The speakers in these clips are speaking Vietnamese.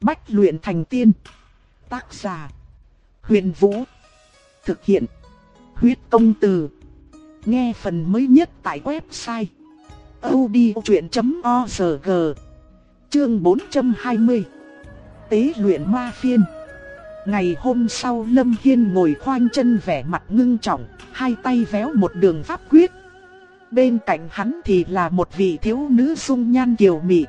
Bách luyện thành tiên. Tác giả: Huyền Vũ. Thực hiện: Huyết Công Từ. Nghe phần mới nhất tại website audiochuyện.org. Chương 420. Tế luyện ma phiên. Ngày hôm sau, Lâm Hiên ngồi khoanh chân vẻ mặt ngưng trọng, hai tay véo một đường pháp quyết. Bên cạnh hắn thì là một vị thiếu nữ dung nhan kiều mị.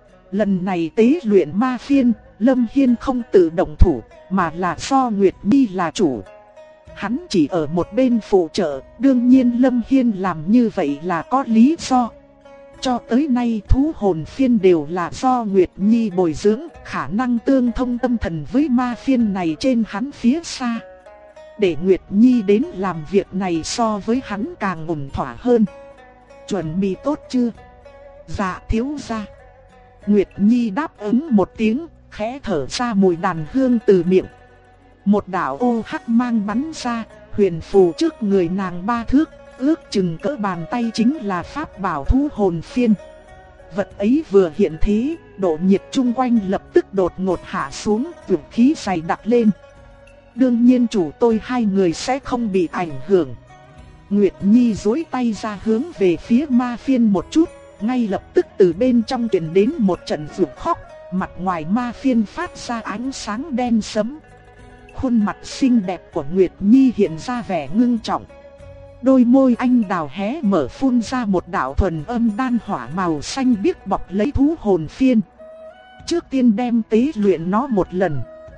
Lần này tế luyện ma phiên, Lâm Hiên không tự động thủ, mà là do Nguyệt Nhi là chủ. Hắn chỉ ở một bên phụ trợ, đương nhiên Lâm Hiên làm như vậy là có lý do. Cho tới nay thú hồn phiên đều là do Nguyệt Nhi bồi dưỡng, khả năng tương thông tâm thần với ma phiên này trên hắn phía xa. Để Nguyệt Nhi đến làm việc này so với hắn càng ổn thỏa hơn. Chuẩn bị tốt chưa? Dạ thiếu gia. Nguyệt Nhi đáp ứng một tiếng, khẽ thở ra mùi đàn hương từ miệng. Một đạo ô hắc mang bắn ra, huyền phù trước người nàng 3 thước, ước chừng cỡ bàn tay chính là pháp bảo thú hồn phiên. Vật ấy vừa hiện thế, độ nhiệt chung quanh lập tức đột ngột hạ xuống, vũ khí dày đặc lên. Đương nhiên chủ tôi hai người sẽ không bị ảnh hưởng. Nguyệt Nhi duỗi tay ra hướng về phía ma phiên một chút, ngay lập tức từ bên trong truyền đến một trận rụt khóc, mặt ngoài ma phiên phát ra ánh sáng đen sẫm. Khuôn mặt xinh đẹp của Nguyệt Nhi hiện ra vẻ ngưng trọng. Đôi môi anh đào hé mở phun ra một đạo thuần âm đan hỏa màu xanh biếc bọc lấy thú hồn phiên. Trước tiên đem tế luyện nó một lần.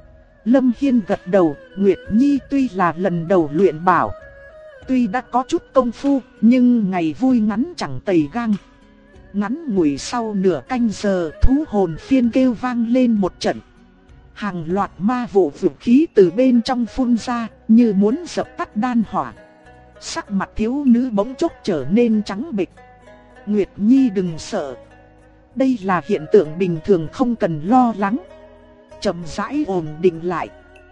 Lâm Hiên gật đầu, Nguyệt Nhi tuy là lần đầu luyện bảo, tuy đã có chút công phu, nhưng ngày vui ngắn chẳng tày gang. Ngắn ngủi sau nửa canh giờ, thú hồn phiên kêu vang lên một trận. Hàng loạt ma vụ vũ khí từ bên trong phun ra, như muốn dập tắt đan hỏa. Sắc mặt thiếu nữ bỗng chốc trở nên trắng bệch. Nguyệt Nhi đừng sợ. Đây là hiện tượng bình thường, không cần lo lắng. Chậm rãi ổn định lại.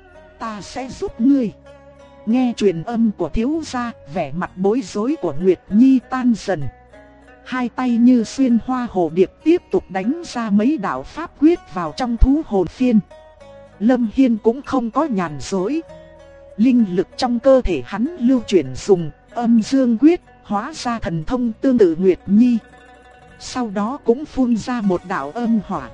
Ta sẽ giúp ngươi. Nghe truyền âm của thiếu gia, vẻ mặt bối rối của Nguyệt Nhi tan dần. Hai tay như xuyên hoa hồ điệp tiếp tục đánh ra mấy đạo pháp quyết vào trong thú hồn phiên. Lâm Hiên cũng không có nhàn rỗi. Linh lực trong cơ thể hắn lưu chuyển dùng âm dương quyết, hóa ra thần thông tương tự Nguyệt Nhi. Sau đó cũng phun ra một đạo âm hỏa.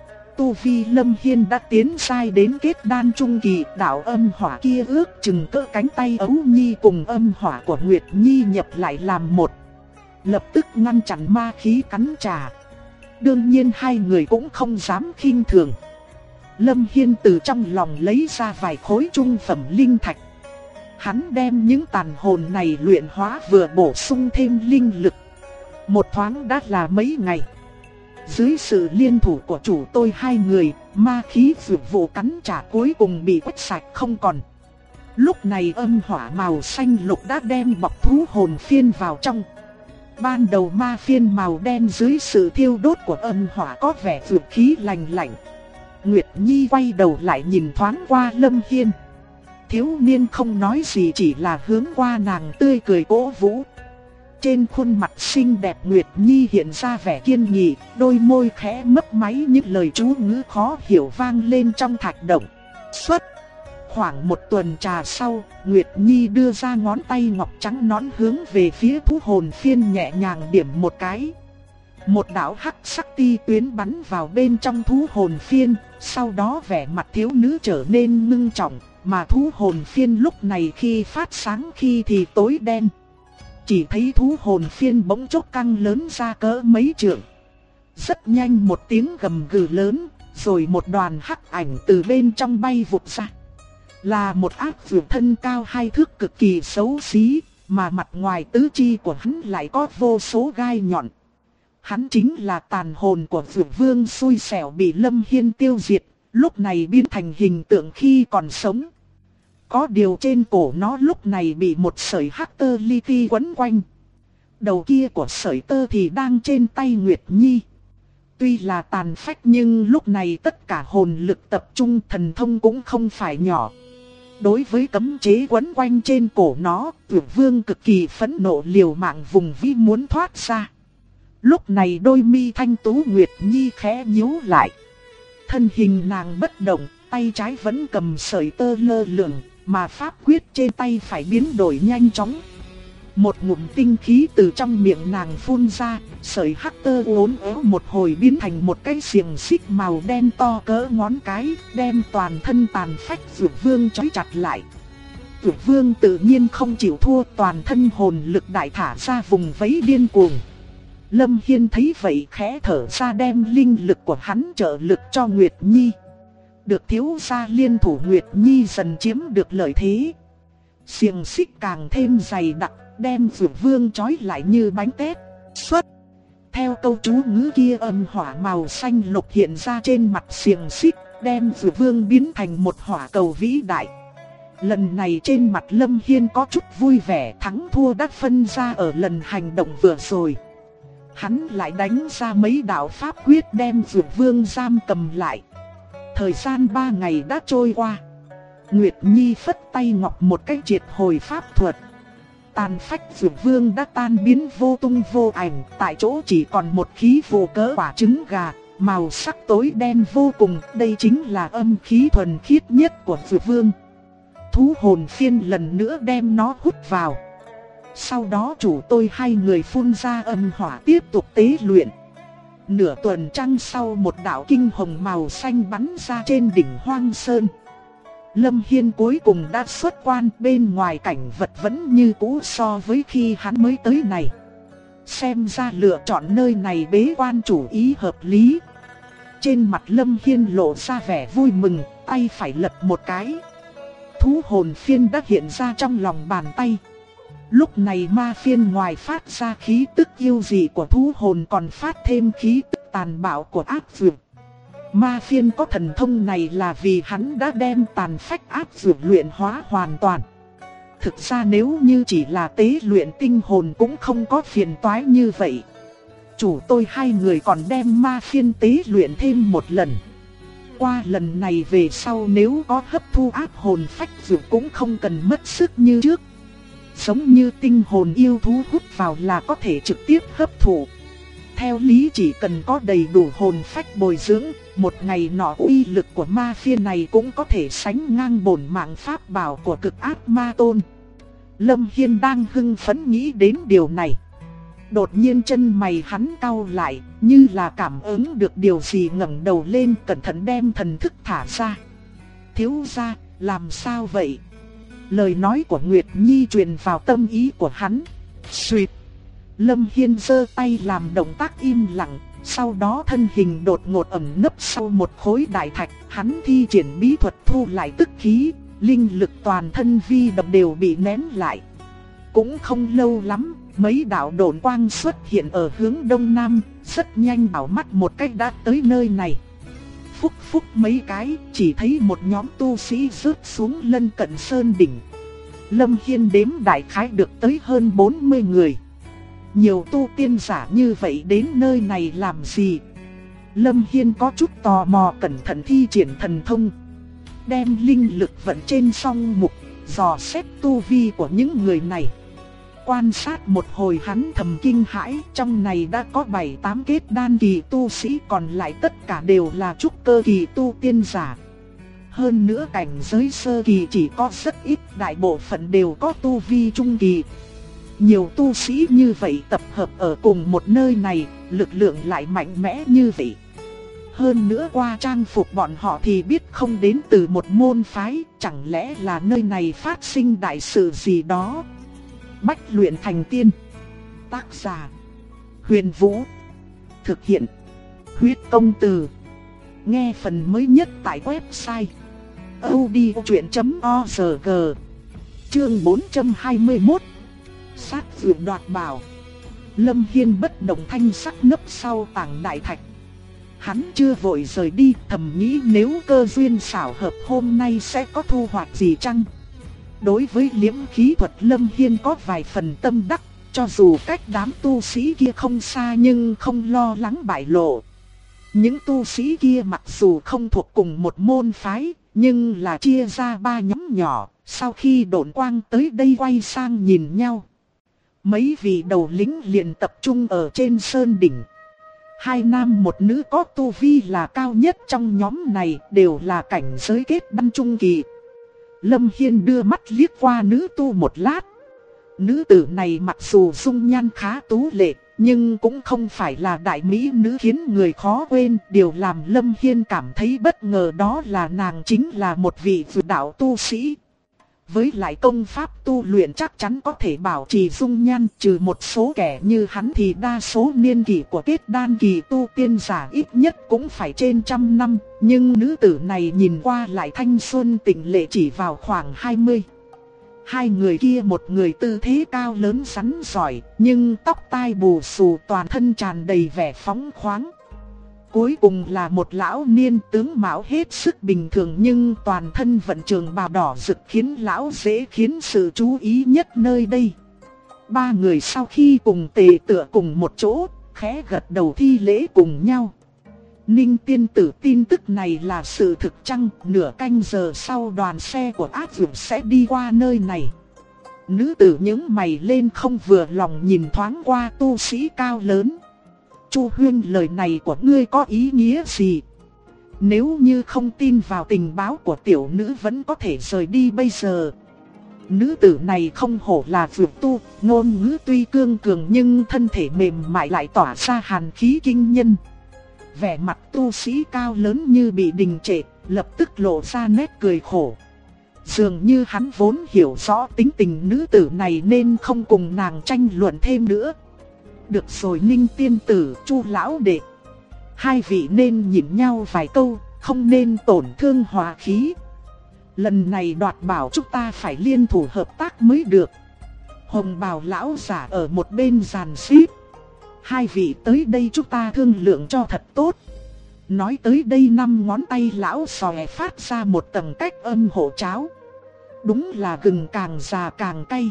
Tu vi Lâm Hiên đã tiến sai đến kết đan trung kỳ, đạo âm hỏa kia ước chừng cỡ cánh tay Ấu Nhi cùng âm hỏa của Nguyệt Nhi nhập lại làm một, lập tức ngăn chặn ma khí cắn trả. Đương nhiên hai người cũng không dám khinh thường. Lâm Hiên từ trong lòng lấy ra vài khối trung phẩm linh thạch. Hắn đem những tàn hồn này luyện hóa vừa bổ sung thêm linh lực. Một thoáng đã là mấy ngày. Dưới sự liên thủ của chủ tôi hai người, ma khí dược vụ cắn trả cuối cùng bị quét sạch không còn. Lúc này âm hỏa màu xanh lục đã đem bọc thú hồn phiên vào trong. Ban đầu ma phiên màu đen dưới sự thiêu đốt của âm hỏa có vẻ dược khí lành lạnh. Nguyệt Nhi quay đầu lại nhìn thoáng qua Lâm Hiên. Thiếu niên không nói gì, chỉ là hướng qua nàng tươi cười cố vũ. Trên khuôn mặt xinh đẹp Nguyệt Nhi hiện ra vẻ kiên nghị, đôi môi khẽ mấp máy, những lời chú ngữ khó hiểu vang lên trong thạch động. Xuất. Khoảng một tuần trà sau, Nguyệt Nhi đưa ra ngón tay ngọc trắng nõn hướng về phía thú hồn phiên nhẹ nhàng điểm một cái. Một đạo hắc sắc ti tuyến bắn vào bên trong thú hồn phiên, sau đó vẻ mặt thiếu nữ trở nên ngưng trọng, mà thú hồn phiên lúc này khi phát sáng khi thì tối đen. Chỉ thấy thú hồn phiên bỗng chốc căng lớn ra cỡ mấy trượng. Rất nhanh một tiếng gầm gừ lớn, rồi một đoàn hắc ảnh từ bên trong bay vụt ra. Là một ác vượt thân cao 2 thước cực kỳ xấu xí, mà mặt ngoài tứ chi của hắn lại có vô số gai nhọn. Hắn chính là tàn hồn của Dược Vương xui xẻo bị Lâm Hiên tiêu diệt, lúc này biến thành hình tượng khi còn sống. Có điều trên cổ nó lúc này bị một sợi hắc tơ li ti quấn quanh. Đầu kia của sợi tơ thì đang trên tay Nguyệt Nhi. Tuy là tàn phách nhưng lúc này tất cả hồn lực tập trung, thần thông cũng không phải nhỏ. Đối với cấm chế quấn quanh trên cổ nó, Dược Vương cực kỳ phẫn nộ, liều mạng vùng vẫy muốn thoát ra. Lúc này đôi mi thanh tú Nguyệt Nhi khẽ nhíu lại. Thân hình nàng bất động, tay trái vẫn cầm sợi tơ lơ lửng, mà pháp quyết trên tay phải biến đổi nhanh chóng. Một ngụm tinh khí từ trong miệng nàng phun ra, sợi hắc tơ uốn éo một hồi biến thành một cái xiềng xích màu đen to cỡ ngón cái, đem toàn thân tàn phách Dược Vương trói chặt lại. Dược Vương tự nhiên không chịu thua, toàn thân hồn lực đại thả ra vùng vẫy điên cuồng. Lâm Hiên thấy vậy khẽ thở ra, đem linh lực của hắn trợ lực cho Nguyệt Nhi. Được thiếu gia liên thủ, Nguyệt Nhi dần chiếm được lợi thế. Xiềng xích càng thêm dày đặc, đem Dược Vương trói lại như bánh tét. Xuất. Theo câu chú ngữ kia, âm hỏa màu xanh lục hiện ra trên mặt xiềng xích, đem Dược Vương biến thành một hỏa cầu vĩ đại. Lần này trên mặt Lâm Hiên có chút vui vẻ, thắng thua đã phân ra ở lần hành động vừa rồi. Hắn lại đánh ra mấy đạo pháp quyết đem Dược Vương giam cầm lại. Thời gian 3 ngày đã trôi qua. Nguyệt Nhi phất tay ngọc một cái triệt hồi pháp thuật. Tàn phách Dược Vương đã tan biến vô tung vô ảnh, tại chỗ chỉ còn một khí vụ cỡ quả trứng gà, màu sắc tối đen vô cùng. Đây chính là âm khí thuần khiết nhất của Dược Vương. Thú hồn phiên lần nữa đem nó hút vào. Sau đó chủ tôi hai người phun ra âm hỏa tiếp tục tế luyện. Nửa tuần trăng sau, một đạo kinh hồng màu xanh bắn ra trên đỉnh Hoang Sơn. Lâm Hiên cuối cùng đã xuất quan, bên ngoài cảnh vật vẫn như cũ so với khi hắn mới tới này. Xem ra lựa chọn nơi này bế quan chủ ý hợp lý. Trên mặt Lâm Hiên lộ ra vẻ vui mừng, tay phải lật một cái. Thú hồn phiên đã hiện ra trong lòng bàn tay. Lúc này ma phiên ngoài phát ra khí tức yêu dị của thú hồn, còn phát thêm khí tức tàn bạo của ác dược. Ma phiên có thần thông này là vì hắn đã đem tàn phách ác dược luyện hóa hoàn toàn. Thực ra nếu như chỉ là tế luyện tinh hồn cũng không có phiền toái như vậy. Chủ tôi hai người còn đem ma phiên tế luyện thêm một lần. Qua lần này về sau nếu có hấp thu ác hồn phách dược cũng không cần mất sức như trước. Giống như tinh hồn yêu thú hút vào là có thể trực tiếp hấp thụ. Theo lý chỉ cần có đầy đủ hồn phách bồi dưỡng, một ngày nọ uy lực của ma phiên này cũng có thể sánh ngang bổn mạng pháp bảo của cực ác ma tôn. Lâm Hiên đang hưng phấn nghĩ đến điều này. Đột nhiên chân mày hắn cau lại, như là cảm ứng được điều gì, ngẩng đầu lên cẩn thận đem thần thức thả ra. Thiếu gia, làm sao vậy? Lời nói của Nguyệt Nhi truyền vào tâm ý của hắn. Xuyệt. Lâm Hiên giơ tay làm động tác im lặng, sau đó thân hình đột ngột ẩn nấp sau một khối đại thạch. Hắn thi triển bí thuật thu lại tức khí, linh lực toàn thân vi đập đều bị nén lại. Cũng không lâu lắm, mấy đạo độn quang xuất hiện ở hướng đông nam, rất nhanh bảo mắt một cách đã tới nơi này. Phúc phúc mấy cái, chỉ thấy một nhóm tu sĩ rớt xuống lân cận sơn đỉnh. Lâm Hiên đếm đại khái được tới hơn 40 người. Nhiều tu tiên giả như vậy đến nơi này làm gì? Lâm Hiên có chút tò mò, cẩn thận thi triển thần thông. Đem linh lực vận trên song mục, dò xét tu vi của những người này. Quan sát một hồi hắn thầm kinh hãi, trong này đã có 7-8 kết đan kỳ tu sĩ, còn lại tất cả đều là trúc cơ kỳ tu tiên giả. Hơn nữa cảnh giới sơ kỳ chỉ có rất ít, đại bộ phận đều có tu vi trung kỳ. Nhiều tu sĩ như vậy tập hợp ở cùng một nơi này, lực lượng lại mạnh mẽ như vậy. Hơn nữa qua trang phục bọn họ thì biết không đến từ một môn phái, chẳng lẽ là nơi này phát sinh đại sự gì đó. Bách luyện thành tiên. Tác giả Huyền Vũ. Thực hiện Huyết Công Từ. Nghe phần mới nhất tại website audiochuyện.org. Chương 421. Sát dược đoạt bảo. Lâm Hiên bất động thanh sắc nấp sau tảng đại thạch. Hắn chưa vội rời đi, thầm nghĩ nếu cơ duyên xảo hợp hôm nay sẽ có thu hoạch gì chăng. Đối với liễm khí thuật Lâm Hiên có vài phần tâm đắc, cho dù cách đám tu sĩ kia không xa nhưng không lo lắng bại lộ. Những tu sĩ kia mặc dù không thuộc cùng một môn phái, nhưng là chia ra 3 nhóm nhỏ, sau khi độn quang tới đây quay sang nhìn nhau. Mấy vị đầu lính liền tập trung ở trên sơn đỉnh. Hai nam một nữ có tu vi là cao nhất trong nhóm này, đều là cảnh giới kết đan trung kỳ. Lâm Hiên đưa mắt liếc qua nữ tu một lát. Nữ tử này mặc dù dung nhan khá tú lệ, nhưng cũng không phải là đại mỹ nữ khiến người khó quên. Điều làm Lâm Hiên cảm thấy bất ngờ đó là nàng chính là một vị vượt đạo tu sĩ. Với lại công pháp tu luyện chắc chắn có thể bảo trì dung nhan, trừ một số kẻ như hắn thì đa số niên kỷ của kết đan kỳ tu tiên giả ít nhất cũng phải trên 100 năm. Nhưng nữ tử này nhìn qua lại thanh xuân tịnh lệ, chỉ vào khoảng 20. Hai người kia một người tư thế cao lớn rắn giỏi, nhưng tóc tai bù xù, toàn thân tràn đầy vẻ phóng khoáng. Cuối cùng là một lão niên tướng mạo hết sức bình thường, nhưng toàn thân vận trường bào đỏ rực khiến lão dễ khiến sự chú ý nhất nơi đây. Ba người sau khi cùng tề tựa cùng một chỗ, khẽ gật đầu thi lễ cùng nhau. Ninh tiên tử, tin tức này là sự thực chăng? Nửa canh giờ sau đoàn xe của ác dược sẽ đi qua nơi này. Nữ tử nhướng mày lên, không vừa lòng nhìn thoáng qua tu sĩ cao lớn. Chu Huyên, lời này của ngươi có ý nghĩa gì? Nếu như không tin vào tình báo của tiểu nữ vẫn có thể rời đi bây giờ. Nữ tử này không hổ là vượt tu, ngôn ngữ tuy cương cường nhưng thân thể mềm mại lại tỏa ra hàn khí kinh nhân. Vẻ mặt tu sĩ cao lớn như bị đình trệ, lập tức lộ ra nét cười khổ. Dường như hắn vốn hiểu rõ tính tình nữ tử này nên không cùng nàng tranh luận thêm nữa. Được rồi Ninh tiên tử, Chu lão đệ, hai vị nên nhìn nhau vài câu, không nên tổn thương hòa khí. Lần này đoạt bảo chúng ta phải liên thủ hợp tác mới được. Hồng bào lão giả ở một bên giàn xếp. Hai vị tới đây chúng ta thương lượng cho thật tốt. Nói tới đây 5 ngón tay lão xòe phát ra một tầng cách âm hộ cháo. Đúng là gừng càng già càng cay.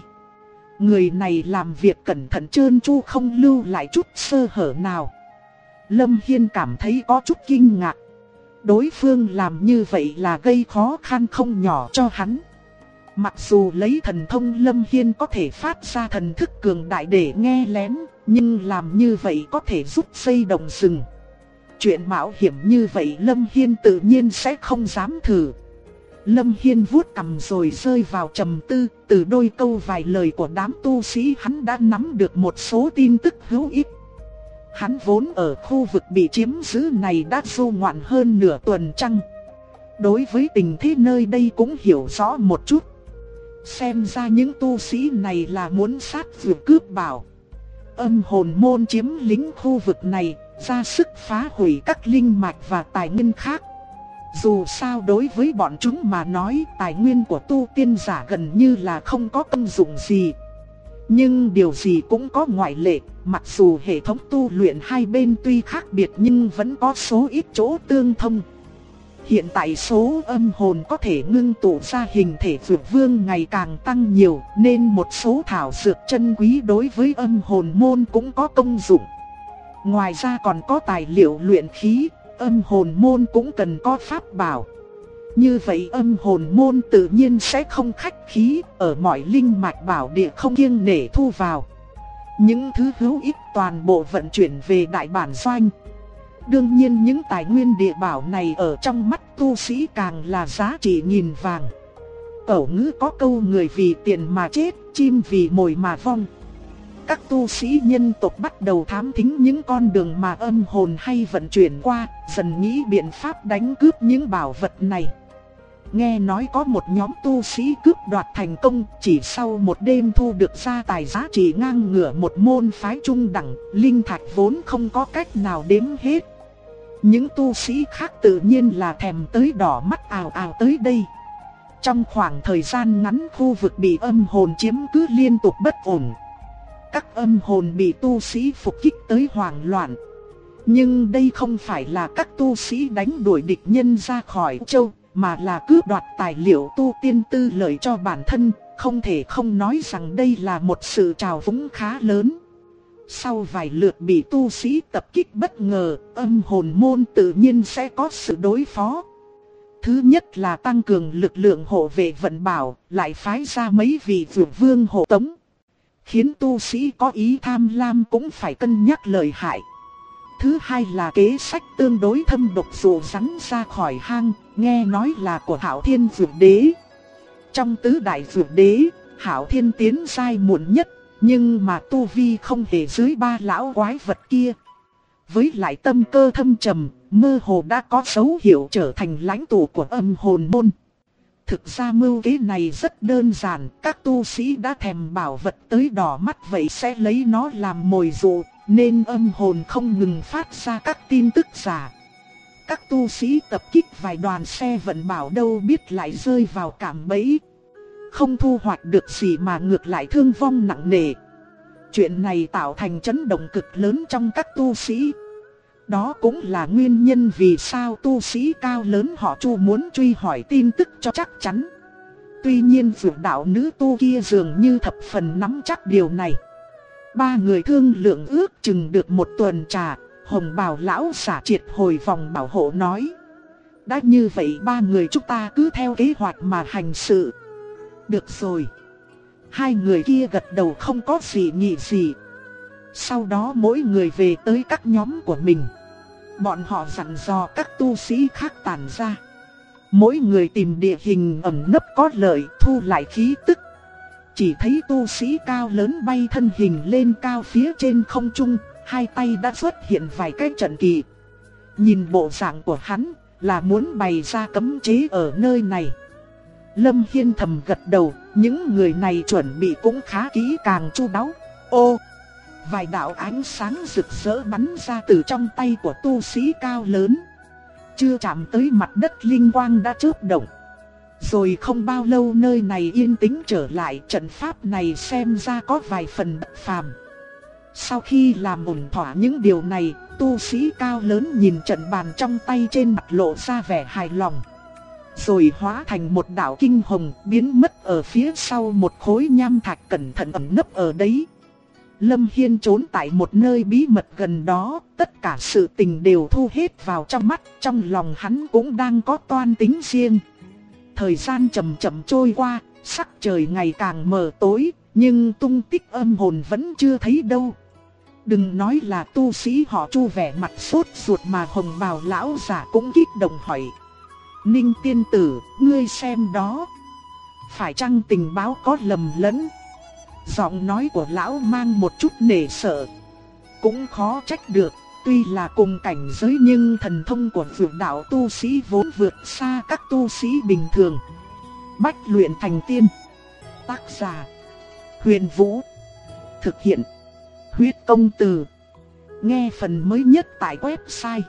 Người này làm việc cẩn thận trơn tru, không lưu lại chút sơ hở nào. Lâm Hiên cảm thấy có chút kinh ngạc. Đối phương làm như vậy là gây khó khăn không nhỏ cho hắn. Mặc dù lấy thần thông Lâm Hiên có thể phát ra thần thức cường đại để nghe lén, nhưng làm như vậy có thể giúp xây động rừng. Chuyện mạo hiểm như vậy Lâm Hiên tự nhiên sẽ không dám thử. Lâm Hiên vuốt cằm rồi rơi vào trầm tư, từ đôi câu vài lời của đám tu sĩ hắn đã nắm được một số tin tức hữu ích. Hắn vốn ở khu vực bị chiếm giữ này đã du ngoạn hơn nửa tuần trăng. Đối với tình thế nơi đây cũng hiểu rõ một chút. Xem ra những tu sĩ này là muốn sát vượt cướp bảo. Âm hồn môn chiếm lĩnh khu vực này, ra sức phá hủy các linh mạch và tài nguyên khác. Dù sao đối với bọn chúng mà nói, tài nguyên của tu tiên giả gần như là không có công dụng gì. Nhưng điều gì cũng có ngoại lệ, mặc dù hệ thống tu luyện hai bên tuy khác biệt nhưng vẫn có số ít chỗ tương thông. Hiện tại số âm hồn có thể ngưng tụ ra hình thể vượt vương ngày càng tăng nhiều, nên một số thảo dược chân quý đối với âm hồn môn cũng có công dụng. Ngoài ra còn có tài liệu luyện khí, âm hồn môn cũng cần có pháp bảo. Như vậy âm hồn môn tự nhiên sẽ không khách khí, ở mọi linh mạch bảo địa không kiêng nể thu vào. Những thứ hữu ích toàn bộ vận chuyển về đại bản doanh. Đương nhiên những tài nguyên địa bảo này ở trong mắt tu sĩ càng là giá trị nghìn vàng. Cẩu ngữ có câu người vì tiền mà chết, chim vì mồi mà vong. Các tu sĩ nhân tộc bắt đầu thám thính những con đường mà âm hồn hay vận chuyển qua, dần nghĩ biện pháp đánh cướp những bảo vật này. Nghe nói có một nhóm tu sĩ cướp đoạt thành công, chỉ sau một đêm thu được gia tài giá trị ngang ngửa một môn phái trung đẳng, linh thạch vốn không có cách nào đếm hết. Những tu sĩ khác tự nhiên là thèm tới đỏ mắt ào ào tới đây. Trong khoảng thời gian ngắn khu vực bị âm hồn chiếm cứ liên tục bất ổn. Các âm hồn bị tu sĩ phục kích tới hoảng loạn. Nhưng đây không phải là các tu sĩ đánh đuổi địch nhân ra khỏi châu, mà là cướp đoạt tài liệu tu tiên tư lợi cho bản thân. Không thể không nói rằng đây là một sự trào phúng khá lớn. Sau vài lượt bị tu sĩ tập kích bất ngờ, âm hồn môn tự nhiên sẽ có sự đối phó. Thứ nhất là tăng cường lực lượng hộ vệ vận bảo, lại phái ra mấy vị vượt vương hộ tống. Khiến tu sĩ có ý tham lam cũng phải cân nhắc lợi hại. Thứ hai là kế sách tương đối thâm độc dụ rắn ra khỏi hang, nghe nói là của Hạo Thiên Dược Đế. Trong tứ đại dược đế, Hạo Thiên tiến giai muộn nhất, nhưng mà tu vi không hề dưới ba lão quái vật kia. Với lại tâm cơ thâm trầm, mơ hồ đã có dấu hiệu trở thành lãnh tụ của âm hồn môn. Thực ra mưu kế này rất đơn giản, các tu sĩ đã thèm bảo vật tới đỏ mắt vậy sẽ lấy nó làm mồi dụ, nên âm hồn không ngừng phát ra các tin tức giả. Các tu sĩ tập kích vài đoàn xe vận bảo đâu biết lại rơi vào cạm bẫy. Không thu hoạch được gì mà ngược lại thương vong nặng nề. Chuyện này tạo thành chấn động cực lớn trong các tu sĩ. Đó cũng là nguyên nhân vì sao tu sĩ cao lớn họ Chu muốn truy hỏi tin tức cho chắc chắn. Tuy nhiên vượt đạo nữ tu kia dường như thập phần nắm chắc điều này. Ba người thương lượng ước chừng được một tuần trà, Hồng Bào lão giả triệt hồi vòng bảo hộ nói: đã như vậy ba người chúng ta cứ theo kế hoạch mà hành sự. Được rồi. Hai người kia gật đầu không có gì nghị gì. Sau đó mỗi người về tới các nhóm của mình. Bọn họ dặn dò các tu sĩ khác tản ra. Mỗi người tìm địa hình ẩn nấp có lợi thu lại khí tức. Chỉ thấy tu sĩ cao lớn bay thân hình lên cao phía trên không trung, hai tay đã xuất hiện vài cái trận kỳ. Nhìn bộ dạng của hắn là muốn bày ra cấm chế ở nơi này. Lâm Hiên thầm gật đầu, những người này chuẩn bị cũng khá kỹ càng chu đáo. Ô! Vài đạo ánh sáng rực rỡ bắn ra từ trong tay của tu sĩ cao lớn. Chưa chạm tới mặt đất linh quang đã chớp động. Rồi không bao lâu nơi này yên tĩnh trở lại, trận pháp này xem ra có vài phần bất phàm. Sau khi làm ổn thỏa những điều này, tu sĩ cao lớn nhìn trận bàn trong tay trên mặt lộ ra vẻ hài lòng. Rồi hóa thành một đạo kinh hồng biến mất ở phía sau một khối nham thạch cẩn thận ẩn nấp ở đấy. Lâm Hiên trốn tại một nơi bí mật gần đó, tất cả sự tình đều thu hết vào trong mắt, trong lòng hắn cũng đang có toan tính riêng. Thời gian chậm chậm trôi qua, sắc trời ngày càng mờ tối, nhưng tung tích âm hồn vẫn chưa thấy đâu. Đừng nói là tu sĩ họ Chu vẻ mặt sốt ruột mà Hồng Bào lão giả cũng kích động hỏi: Ninh tiên tử, ngươi xem đó. Phải chăng tình báo có lầm lẫn? Giọng nói của lão mang một chút nể sợ. Cũng khó trách được, tuy là cùng cảnh giới nhưng thần thông của vượt đạo tu sĩ vốn vượt xa các tu sĩ bình thường. Bách luyện thành tiên. Tác giả: Huyền Vũ. Thực hiện: Huyết Công Từ. Nghe phần mới nhất tại website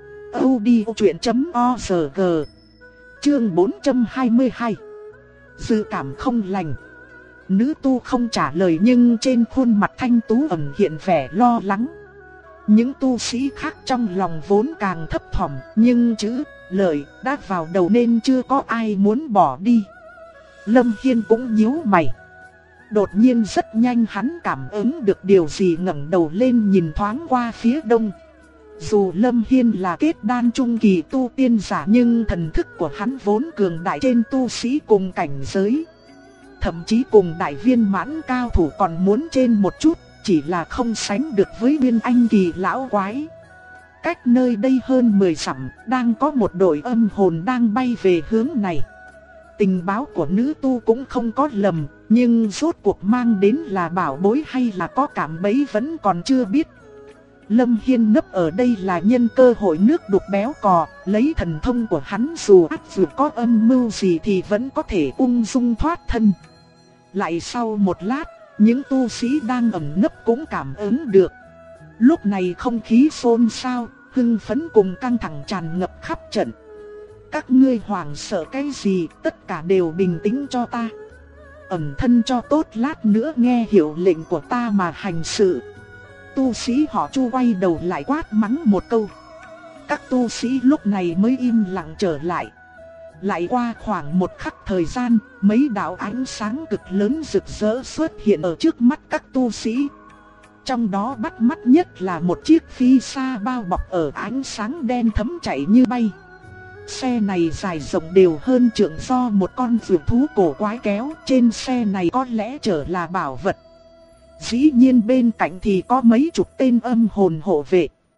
audiochuyện.org. Chương 422. Dự cảm không lành. Nữ tu không trả lời nhưng trên khuôn mặt thanh tú ẩn hiện vẻ lo lắng. Những tu sĩ khác trong lòng vốn càng thấp thỏm, nhưng chữ lời đã vào đầu nên chưa có ai muốn bỏ đi. Lâm Hiên cũng nhíu mày. Đột nhiên rất nhanh hắn cảm ứng được điều gì, ngẩng đầu lên nhìn thoáng qua phía đông. Dù Lâm Hiên là kết đan trung kỳ tu tiên giả nhưng thần thức của hắn vốn cường đại trên tu sĩ cùng cảnh giới. Thậm chí cùng đại viên mãn cao thủ còn muốn trên một chút, chỉ là không sánh được với Nguyên Anh kỳ lão quái. Cách nơi đây hơn 10 dặm, đang có một đội âm hồn đang bay về hướng này. Tình báo của nữ tu cũng không có lầm, nhưng rốt cuộc mang đến là bảo bối hay là có cạm bẫy vẫn còn chưa biết. Lâm Hiên nấp ở đây là nhân cơ hội nước đục béo cò, lấy thần thông của hắn dù ác dù có âm mưu gì thì vẫn có thể ung dung thoát thân. Lại sau một lát, những tu sĩ đang ẩn nấp cũng cảm ứng được. Lúc này không khí xôn xao, hưng phấn cùng căng thẳng tràn ngập khắp trận. Các ngươi hoảng sợ cái gì, tất cả đều bình tĩnh cho ta. Ẩn thân cho tốt, lát nữa nghe hiệu lệnh của ta mà hành sự. Tu sĩ họ Chu quay đầu lại quát mắng một câu. Các tu sĩ lúc này mới im lặng trở lại. Lại qua khoảng một khắc thời gian, mấy đạo ánh sáng cực lớn rực rỡ xuất hiện ở trước mắt các tu sĩ. Trong đó bắt mắt nhất là một chiếc phi xa bao bọc ở ánh sáng đen thẫm chạy như bay. Xe này dài rộng đều hơn trượng do một con vượt thú cổ quái kéo, trên xe này có lẽ chở là bảo vật. Dĩ nhiên bên cạnh thì có mấy chục tên âm hồn hộ vệ.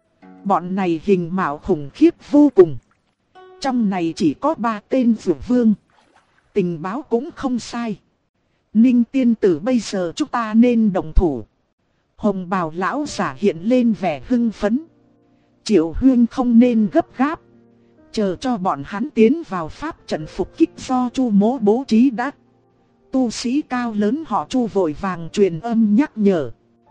Bọn này hình mạo khủng khiếp vô cùng. Trong này chỉ có 3 tên Dược Vương. Tình báo cũng không sai. Ninh tiên tử, bây giờ chúng ta nên động thủ. Hồng bào lão giả hiện lên vẻ hưng phấn. Triệu Huyên không nên gấp gáp. Chờ cho bọn hắn tiến vào pháp trận phục kích do Chu Mỗ bố trí đã. Tu sĩ cao lớn họ Chu vội vàng truyền âm nhắc nhở.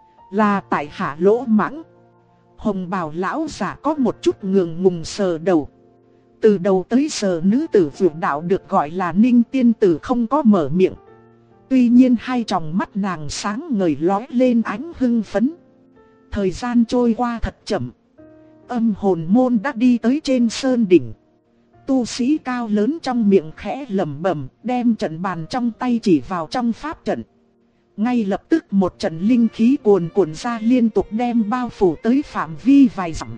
Là tại hạ lỗ mãng. Hồng bào lão giả có một chút ngượng ngùng sờ đầu. Từ đầu tới giờ nữ tử vượt đạo được gọi là Ninh tiên tử không có mở miệng. Tuy nhiên hai tròng mắt nàng sáng ngời lóe lên ánh hưng phấn. Thời gian trôi qua thật chậm. Âm hồn môn đã đi tới trên sơn đỉnh. Tu sĩ cao lớn trong miệng khẽ lẩm bẩm, đem trận bàn trong tay chỉ vào trong pháp trận. Ngay lập tức một trận linh khí cuồn cuộn ra liên tục đem bao phủ tới phạm vi vài dặm.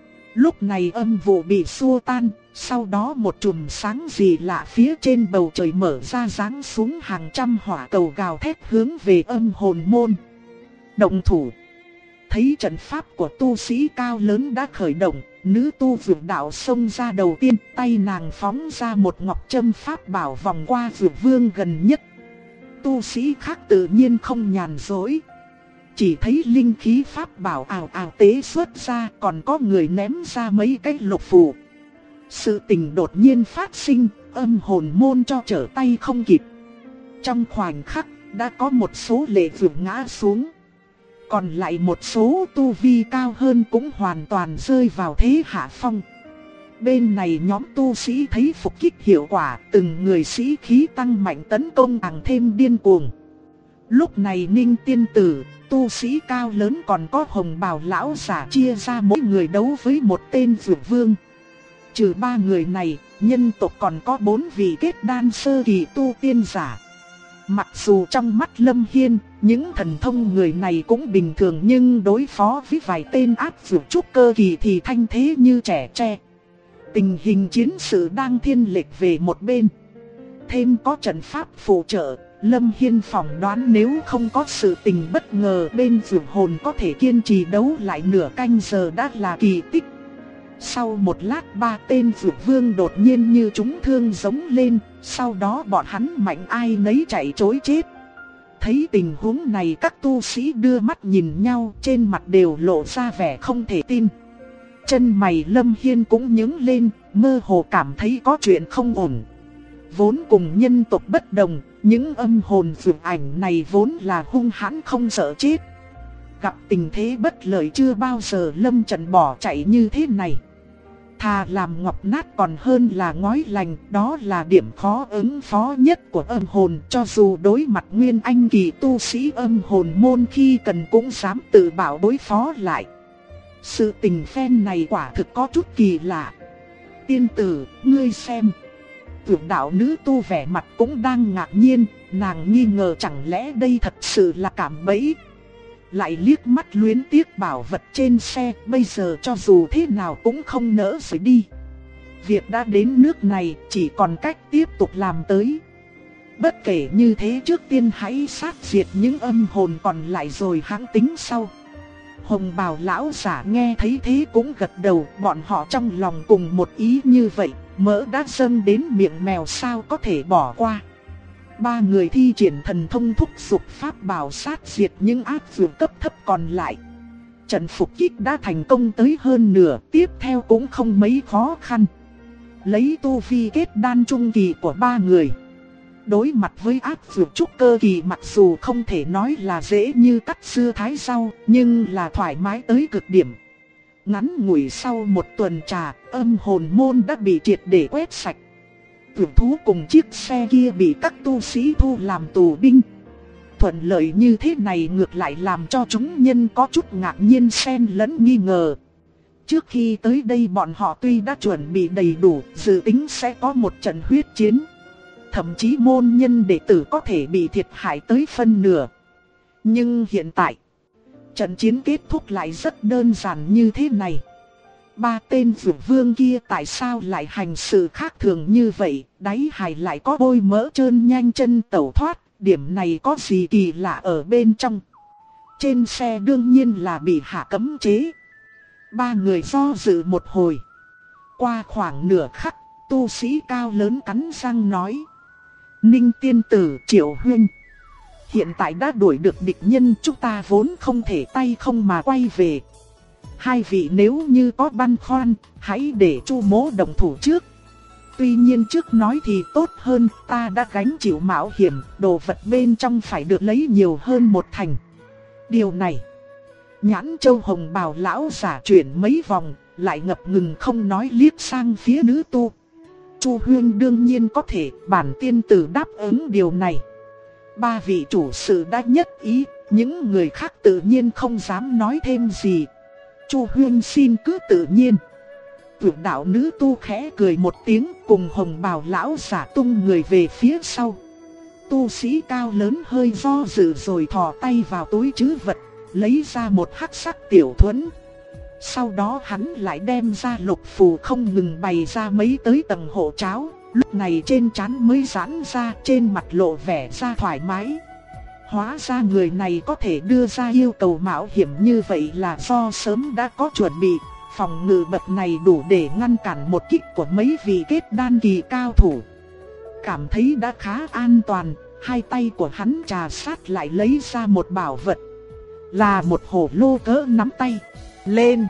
Lúc này âm vụ bị xua tan, sau đó một chùm sáng gì lạ phía trên bầu trời mở ra giáng xuống hàng trăm hỏa cầu gào thét hướng về âm hồn môn. Động thủ. Thấy trận pháp của tu sĩ cao lớn đã khởi động, nữ tu vượt đạo xông ra đầu tiên, tay nàng phóng ra một ngọc châm pháp bảo vòng qua vượt vương gần nhất. Tu sĩ khác tự nhiên không nhàn dối. Chỉ thấy linh khí pháp bảo ào ào tế xuất ra, còn có người ném ra mấy cái lục phù. Sự tình đột nhiên phát sinh, âm hồn môn cho trở tay không kịp. Trong khoảnh khắc, đã có một số lệ vượt ngã xuống. Còn lại một số tu vi cao hơn cũng hoàn toàn rơi vào thế hạ phong. Bên này nhóm tu sĩ thấy phục kích hiệu quả, từng người sĩ khí tăng mạnh tấn công càng thêm điên cuồng. Lúc này Ninh tiên tử, tu sĩ cao lớn còn có hồng bào lão giả chia ra mỗi người đấu với một tên dược vương. Trừ 3 người này, nhân tộc còn có 4 vị kết đan sơ kỳ tu tiên giả. Mặc dù trong mắt Lâm Hiên, những thần thông người này cũng bình thường nhưng đối phó với vài tên áp dược trúc cơ kỳ thì thanh thế như trẻ tre. Tình hình chiến sự đang thiên lệch về một bên. Thêm có trận pháp phụ trợ, Lâm Hiên phỏng đoán nếu không có sự tình bất ngờ bên dược hồn có thể kiên trì đấu lại nửa canh giờ đã là kỳ tích. Sau một lát 3 tên dược vương đột nhiên như trúng thương giống lên, sau đó bọn hắn mạnh ai nấy chạy trối chết. Thấy tình huống này các tu sĩ đưa mắt nhìn nhau, trên mặt đều lộ ra vẻ không thể tin. Chân mày Lâm Hiên cũng nhướng lên, mơ hồ cảm thấy có chuyện không ổn. Vốn cùng nhân tộc bất đồng, những âm hồn dược ảnh này vốn là hung hãn không sợ chết. Gặp tình thế bất lợi chưa bao giờ lâm trận bỏ chạy như thế này. Thà làm ngọc nát còn hơn là ngói lành, đó là điểm khó ứng phó nhất của âm hồn. Cho dù đối mặt nguyên anh kỳ tu sĩ âm hồn môn khi cần cũng dám tự bảo đối phó lại. Sự tình phen này quả thực có chút kỳ lạ. Tiên tử, ngươi xem. Tưởng đạo nữ tu vẻ mặt cũng đang ngạc nhiên, nàng nghi ngờ chẳng lẽ đây thật sự là cạm bẫy. Lại liếc mắt luyến tiếc bảo vật trên xe, bây giờ cho dù thế nào cũng không nỡ rời đi. Việc đã đến nước này, chỉ còn cách tiếp tục làm tới. Bất kể như thế, trước tiên hãy sát diệt những âm hồn còn lại rồi hãng tính sau. Hồng bào lão giả nghe thấy thế cũng gật đầu, bọn họ trong lòng cùng một ý như vậy, mỡ đã dâng đến miệng mèo sao có thể bỏ qua. 3 người thi triển thần thông thúc giục pháp bảo sát diệt những ác dược cấp thấp còn lại. Trận phục kích đã thành công tới hơn nửa, tiếp theo cũng không mấy khó khăn. Lấy tu vi kết đan trung kỳ của 3 người, đối mặt với ác dược trúc cơ kỳ mặc dù không thể nói là dễ như cắt dưa thái rau, nhưng là thoải mái tới cực điểm. Ngắn ngủi sau một tuần trà, âm hồn môn đã bị triệt để quét sạch. Tưởng thú cùng chiếc xe kia bị các tu sĩ thu làm tù binh. Thuận lợi như thế này ngược lại làm cho chúng nhân có chút ngạc nhiên xen lẫn nghi ngờ. Trước khi tới đây bọn họ tuy đã chuẩn bị đầy đủ, dự tính sẽ có một trận huyết chiến. Thậm chí môn nhân đệ tử có thể bị thiệt hại tới phân nửa. Nhưng hiện tại, trận chiến kết thúc lại rất đơn giản như thế này. 3 tên dược vương kia tại sao lại hành sự khác thường như vậy, đáy hài lại có bôi mỡ trơn nhanh chân tẩu thoát, điểm này có gì kỳ lạ ở bên trong. Trên xe đương nhiên là bị hạ cấm chế. Ba người do dự một hồi. Qua khoảng nửa khắc, tu sĩ cao lớn cắn răng nói. Ninh tiên tử, Triệu huynh, hiện tại đã đuổi được địch nhân, chúng ta vốn không thể tay không mà quay về. Hai vị nếu như có băn khoăn, hãy để Chu Mỗ động thủ trước. Tuy nhiên trước nói thì tốt hơn, ta đã gánh chịu mạo hiểm, đồ vật bên trong phải được lấy nhiều hơn một thành. Điều này, Nhãn Châu hồng bào lão giả chuyển mấy vòng, lại ngập ngừng không nói, liếc sang phía nữ tu. Chu huynh đương nhiên có thể, bản tiên tử đáp ứng điều này. Ba vị chủ sự đã nhất ý, những người khác tự nhiên không dám nói thêm gì. Chu huynh xin cứ tự nhiên. Tuyệt đạo nữ tu khẽ cười một tiếng, cùng hồng bào lão giả tung người về phía sau. Tu sĩ cao lớn hơi do dự rồi thò tay vào túi trữ vật, lấy ra một hắc sắc tiểu thuẫn. Sau đó hắn lại đem ra lục phù không ngừng bày ra mấy tới tầng hộ cháo. Lúc này trên trán mới giãn ra, trên mặt lộ vẻ ra thoải mái. Hóa ra người này có thể đưa ra yêu cầu mạo hiểm như vậy là do sớm đã có chuẩn bị. Phòng ngự bậc này đủ để ngăn cản một kích của mấy vị kết đan kỳ cao thủ. Cảm thấy đã khá an toàn, hai tay của hắn trà sát lại lấy ra một bảo vật. Là một hồ lô cỡ nắm tay. Lên!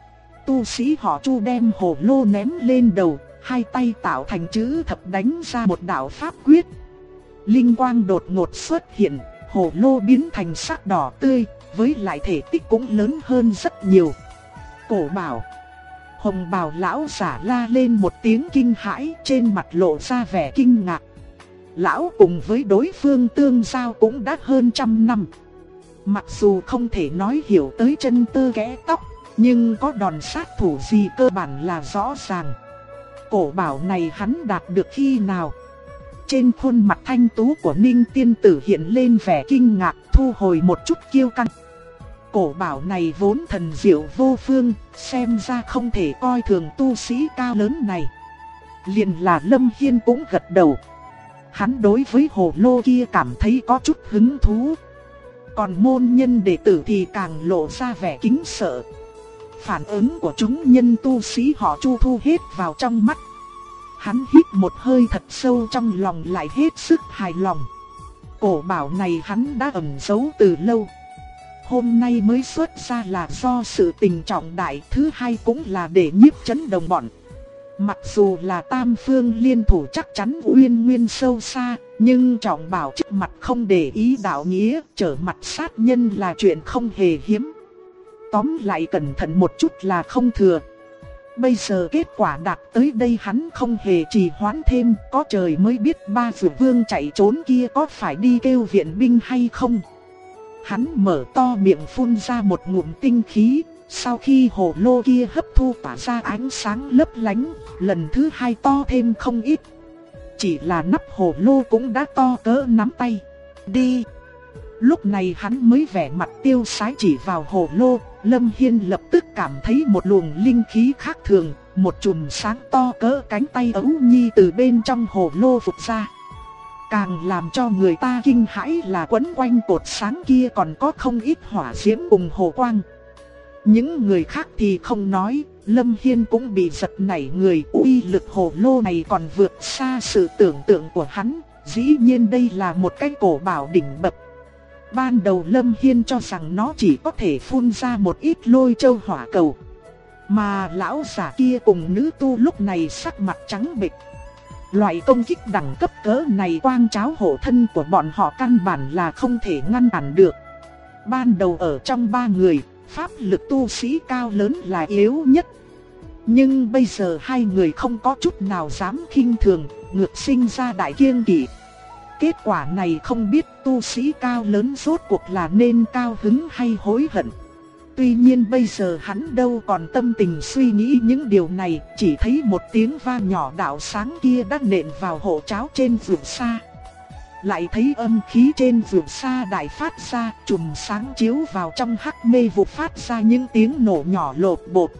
Tu sĩ họ Chu đem hồ lô ném lên đầu, hai tay tạo thành chữ thập đánh ra một đạo pháp quyết. Linh quang đột ngột xuất hiện, hồ lô biến thành sắc đỏ tươi, với lại thể tích cũng lớn hơn rất nhiều. Cổ bảo, hồng bào lão giả la lên một tiếng kinh hãi, trên mặt lộ ra vẻ kinh ngạc. Lão cùng với đối phương tương giao cũng đã hơn 100 năm. Mặc dù không thể nói hiểu tới chân tơ kẽ tóc, nhưng có đòn sát thủ gì cơ bản là rõ ràng. Cổ bảo này hắn đạt được khi nào? Trên khuôn mặt thanh tú của Ninh tiên tử hiện lên vẻ kinh ngạc, thu hồi một chút kiêu căng. Cổ bảo này vốn thần diệu vô phương, xem ra không thể coi thường tu sĩ cao lớn này. Liền là Lâm Hiên cũng gật đầu. Hắn đối với hồ lô kia cảm thấy có chút hứng thú. Còn môn nhân đệ tử thì càng lộ ra vẻ kính sợ. Phản ứng của chúng nhân tu sĩ họ Chu thu hết vào trong mắt. Hắn hít một hơi thật sâu, trong lòng lại hết sức hài lòng. Cổ bảo này hắn đã ẩn giấu từ lâu. Hôm nay mới xuất ra là do sự tình trọng đại, thứ hai cũng là để nhiếp chấn đồng bọn. Mặc dù là tam phương liên thủ chắc chắn uyên nguyên sâu xa, nhưng trọng bảo trước mặt không để ý đạo nghĩa, trở mặt sát nhân là chuyện không hề hiếm. Tóm lại cẩn thận một chút là không thừa. Bây giờ kết quả đạt tới đây hắn không hề trì hoãn thêm, có trời mới biết ba dược vương chạy trốn kia có phải đi kêu viện binh hay không. Hắn mở to miệng phun ra một ngụm tinh khí, sau khi hồ lô kia hấp thu tỏa ra ánh sáng lấp lánh, lần thứ hai to thêm không ít. Chỉ là nắp hồ lô cũng đã to cỡ nắm tay. Đi! Lúc này hắn mới vẻ mặt tiêu sái chỉ vào hồ lô. Lâm Hiên lập tức cảm thấy một luồng linh khí khác thường, một chùm sáng to cỡ cánh tay ấu nhi từ bên trong hồ lô vụt ra. Càng làm cho người ta kinh hãi là quấn quanh cột sáng kia còn có không ít hỏa diễm cùng hồ quang. Những người khác thì không nói, Lâm Hiên cũng bị giật nảy người, uy lực hồ lô này còn vượt xa sự tưởng tượng của hắn, dĩ nhiên đây là một cái cổ bảo đỉnh bậc. Ban đầu Lâm Hiên cho rằng nó chỉ có thể phun ra một ít lôi châu hỏa cầu. Mà lão giả kia cùng nữ tu lúc này sắc mặt trắng bệch. Loại công kích đẳng cấp cỡ này quang cháo hộ thân của bọn họ căn bản là không thể ngăn cản được. Ban đầu ở trong ba người, pháp lực tu sĩ cao lớn là yếu nhất. Nhưng bây giờ hai người không có chút nào dám khinh thường, ngược sinh ra đại kiêng kỵ. Kết quả này không biết tu sĩ cao lớn rốt cuộc là nên cao hứng hay hối hận. Tuy nhiên bây giờ hắn đâu còn tâm tình suy nghĩ những điều này, chỉ thấy một tiếng vang nhỏ đạo sáng kia đã nện vào hộ cháo trên vườn xa. Lại thấy âm khí trên vườn xa đại phát ra, chùm sáng chiếu vào trong hắc mê vụ phát ra những tiếng nổ nhỏ lột bột.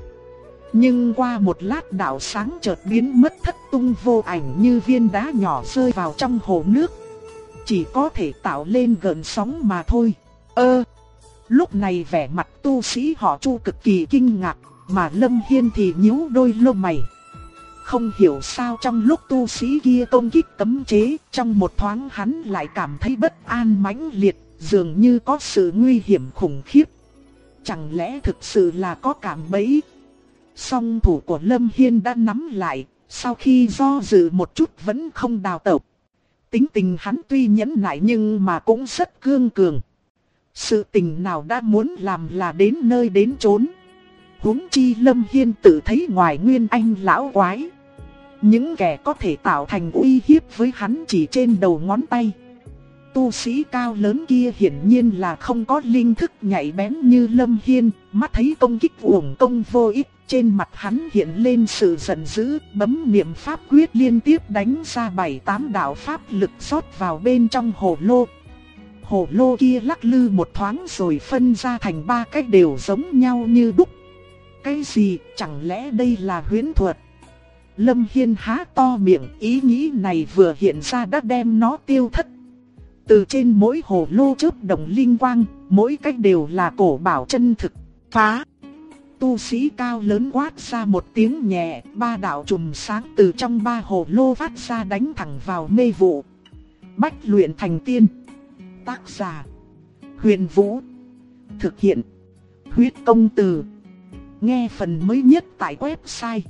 Nhưng qua một lát đạo sáng chợt biến mất thất tung vô ảnh như viên đá nhỏ rơi vào trong hồ nước. Chỉ có thể tạo lên gợn sóng mà thôi. Lúc này vẻ mặt tu sĩ họ Chu cực kỳ kinh ngạc, mà Lâm Hiên thì nhíu đôi lông mày. Không hiểu sao trong lúc tu sĩ kia công kích cấm chế, trong một thoáng hắn lại cảm thấy bất an mãnh liệt, dường như có sự nguy hiểm khủng khiếp. Chẳng lẽ thực sự là có cảm bẫy? Song thủ của Lâm Hiên đã nắm lại, sau khi do dự một chút vẫn không đào tẩu. Tính tình hắn tuy nhẫn nại nhưng mà cũng rất cương cường. Sự tình nào đã muốn làm là đến nơi đến chốn. Huống chi Lâm Hiên tự thấy ngoài Nguyên Anh lão quái, những kẻ có thể tạo thành uy hiếp với hắn chỉ trên đầu ngón tay. Tu sĩ cao lớn kia hiển nhiên là không có linh thức nhạy bén như Lâm Hiên, mắt thấy công kích uổng công vô ích, trên mặt hắn hiện lên sự giận dữ, bấm niệm pháp quyết liên tiếp đánh ra 7-8 đạo pháp lực rót vào bên trong hồ lô. Hồ lô kia lắc lư một thoáng rồi phân ra thành 3 cái đều giống nhau như đúc. Cái gì, chẳng lẽ đây là huyễn thuật? Lâm Hiên há to miệng, ý nghĩ này vừa hiện ra đã đem nó tiêu thất. Từ trên mỗi hồ lô chớp động linh quang, mỗi cách đều là cổ bảo chân thực. Phá! Tu sĩ cao lớn quát ra một tiếng nhẹ, 3 đạo chùm sáng từ trong 3 hồ lô phát ra đánh thẳng vào mê vụ. Bách luyện thành tiên. Tác giả: Huyền Vũ. Thực hiện: Huyết Công Từ. Nghe phần mới nhất tại website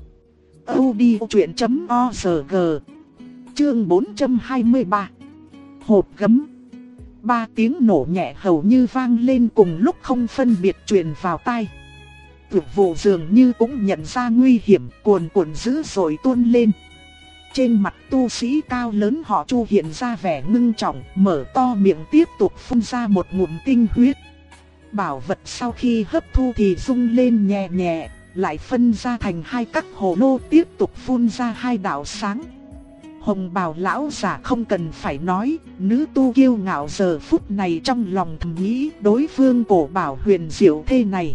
audiochuyện.org. Chương 423. Hộp gấm. 3 tiếng nổ nhẹ hầu như vang lên cùng lúc không phân biệt truyền vào tai. Tử vụ dường như cũng nhận ra nguy hiểm, cuồn cuộn dữ dội tuôn lên. Trên mặt tu sĩ cao lớn họ Chu hiện ra vẻ ngưng trọng, mở to miệng tiếp tục phun ra một ngụm tinh huyết. Bảo vật sau khi hấp thu thì rung lên nhẹ nhẹ, lại phân ra thành 2 các hồ lô tiếp tục phun ra 2 đạo sáng. Hồng bào lão giả không cần phải nói, nữ tu kiêu ngạo giờ phút này trong lòng thầm nghĩ đối phương cổ bảo huyền diệu thế này.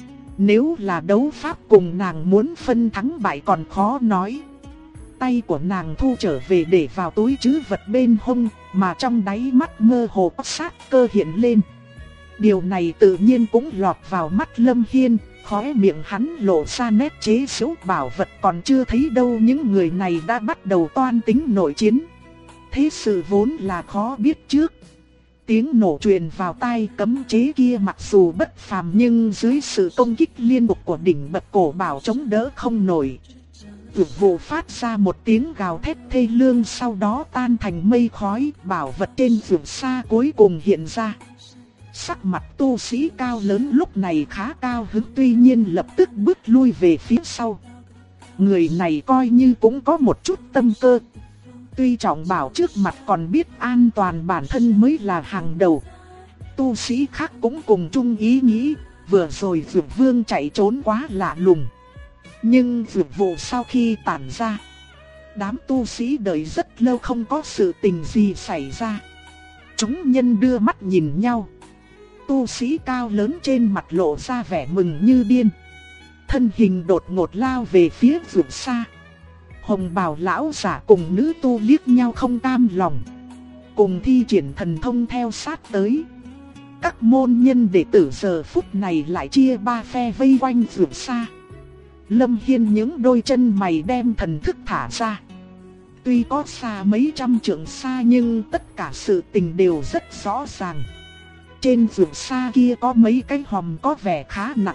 Nếu là đấu pháp cùng nàng muốn phân thắng bại còn khó nói. Tay của nàng thu trở về để vào túi trữ vật bên hông, mà trong đáy mắt mơ hồ có sát cơ hiện lên. Điều này tự nhiên cũng lọt vào mắt Lâm Hiên, khóe miệng hắn lộ ra nét chế giễu, bảo vật còn chưa thấy đâu những người này đã bắt đầu toan tính nội chiến. Thế sự vốn là khó biết trước. Tiếng nổ truyền vào tai, cấm chế kia mặc dù bất phàm nhưng dưới sự công kích liên tục của đỉnh bậc cổ bảo chống đỡ không nổi. Tử vụ phát ra một tiếng gào thét thê lương, sau đó tan thành mây khói, bảo vật trên vườn xa cuối cùng hiện ra. Sắc mặt tu sĩ cao lớn lúc này khá cao hứng, tuy nhiên lập tức bước lui về phía sau. Người này coi như cũng có một chút tâm cơ. Tuy trọng bảo trước mặt còn biết an toàn bản thân mới là hàng đầu. Tu sĩ khác cũng cùng chung ý nghĩ, vừa rồi Dược Vương chạy trốn quá lạ lùng. Nhưng dược vụ sau khi tản ra, đám tu sĩ đợi rất lâu không có sự tình gì xảy ra. Chúng nhân đưa mắt nhìn nhau. Tu sĩ cao lớn trên mặt lộ ra vẻ mừng như điên. Thân hình đột ngột lao về phía vượt xa. Hồng bào lão giả cùng nữ tu liếc nhau không cam lòng, cùng thi triển thần thông theo sát tới. Các môn nhân đệ tử giờ phút này lại chia 3 phe vây quanh vượt xa. Lâm Hiên những đôi chân mày đem thần thức thả ra. Tuy có xa mấy trăm trượng xa nhưng tất cả sự tình đều rất rõ ràng. Trên vườn xa kia có mấy cái hòm có vẻ khá nặng.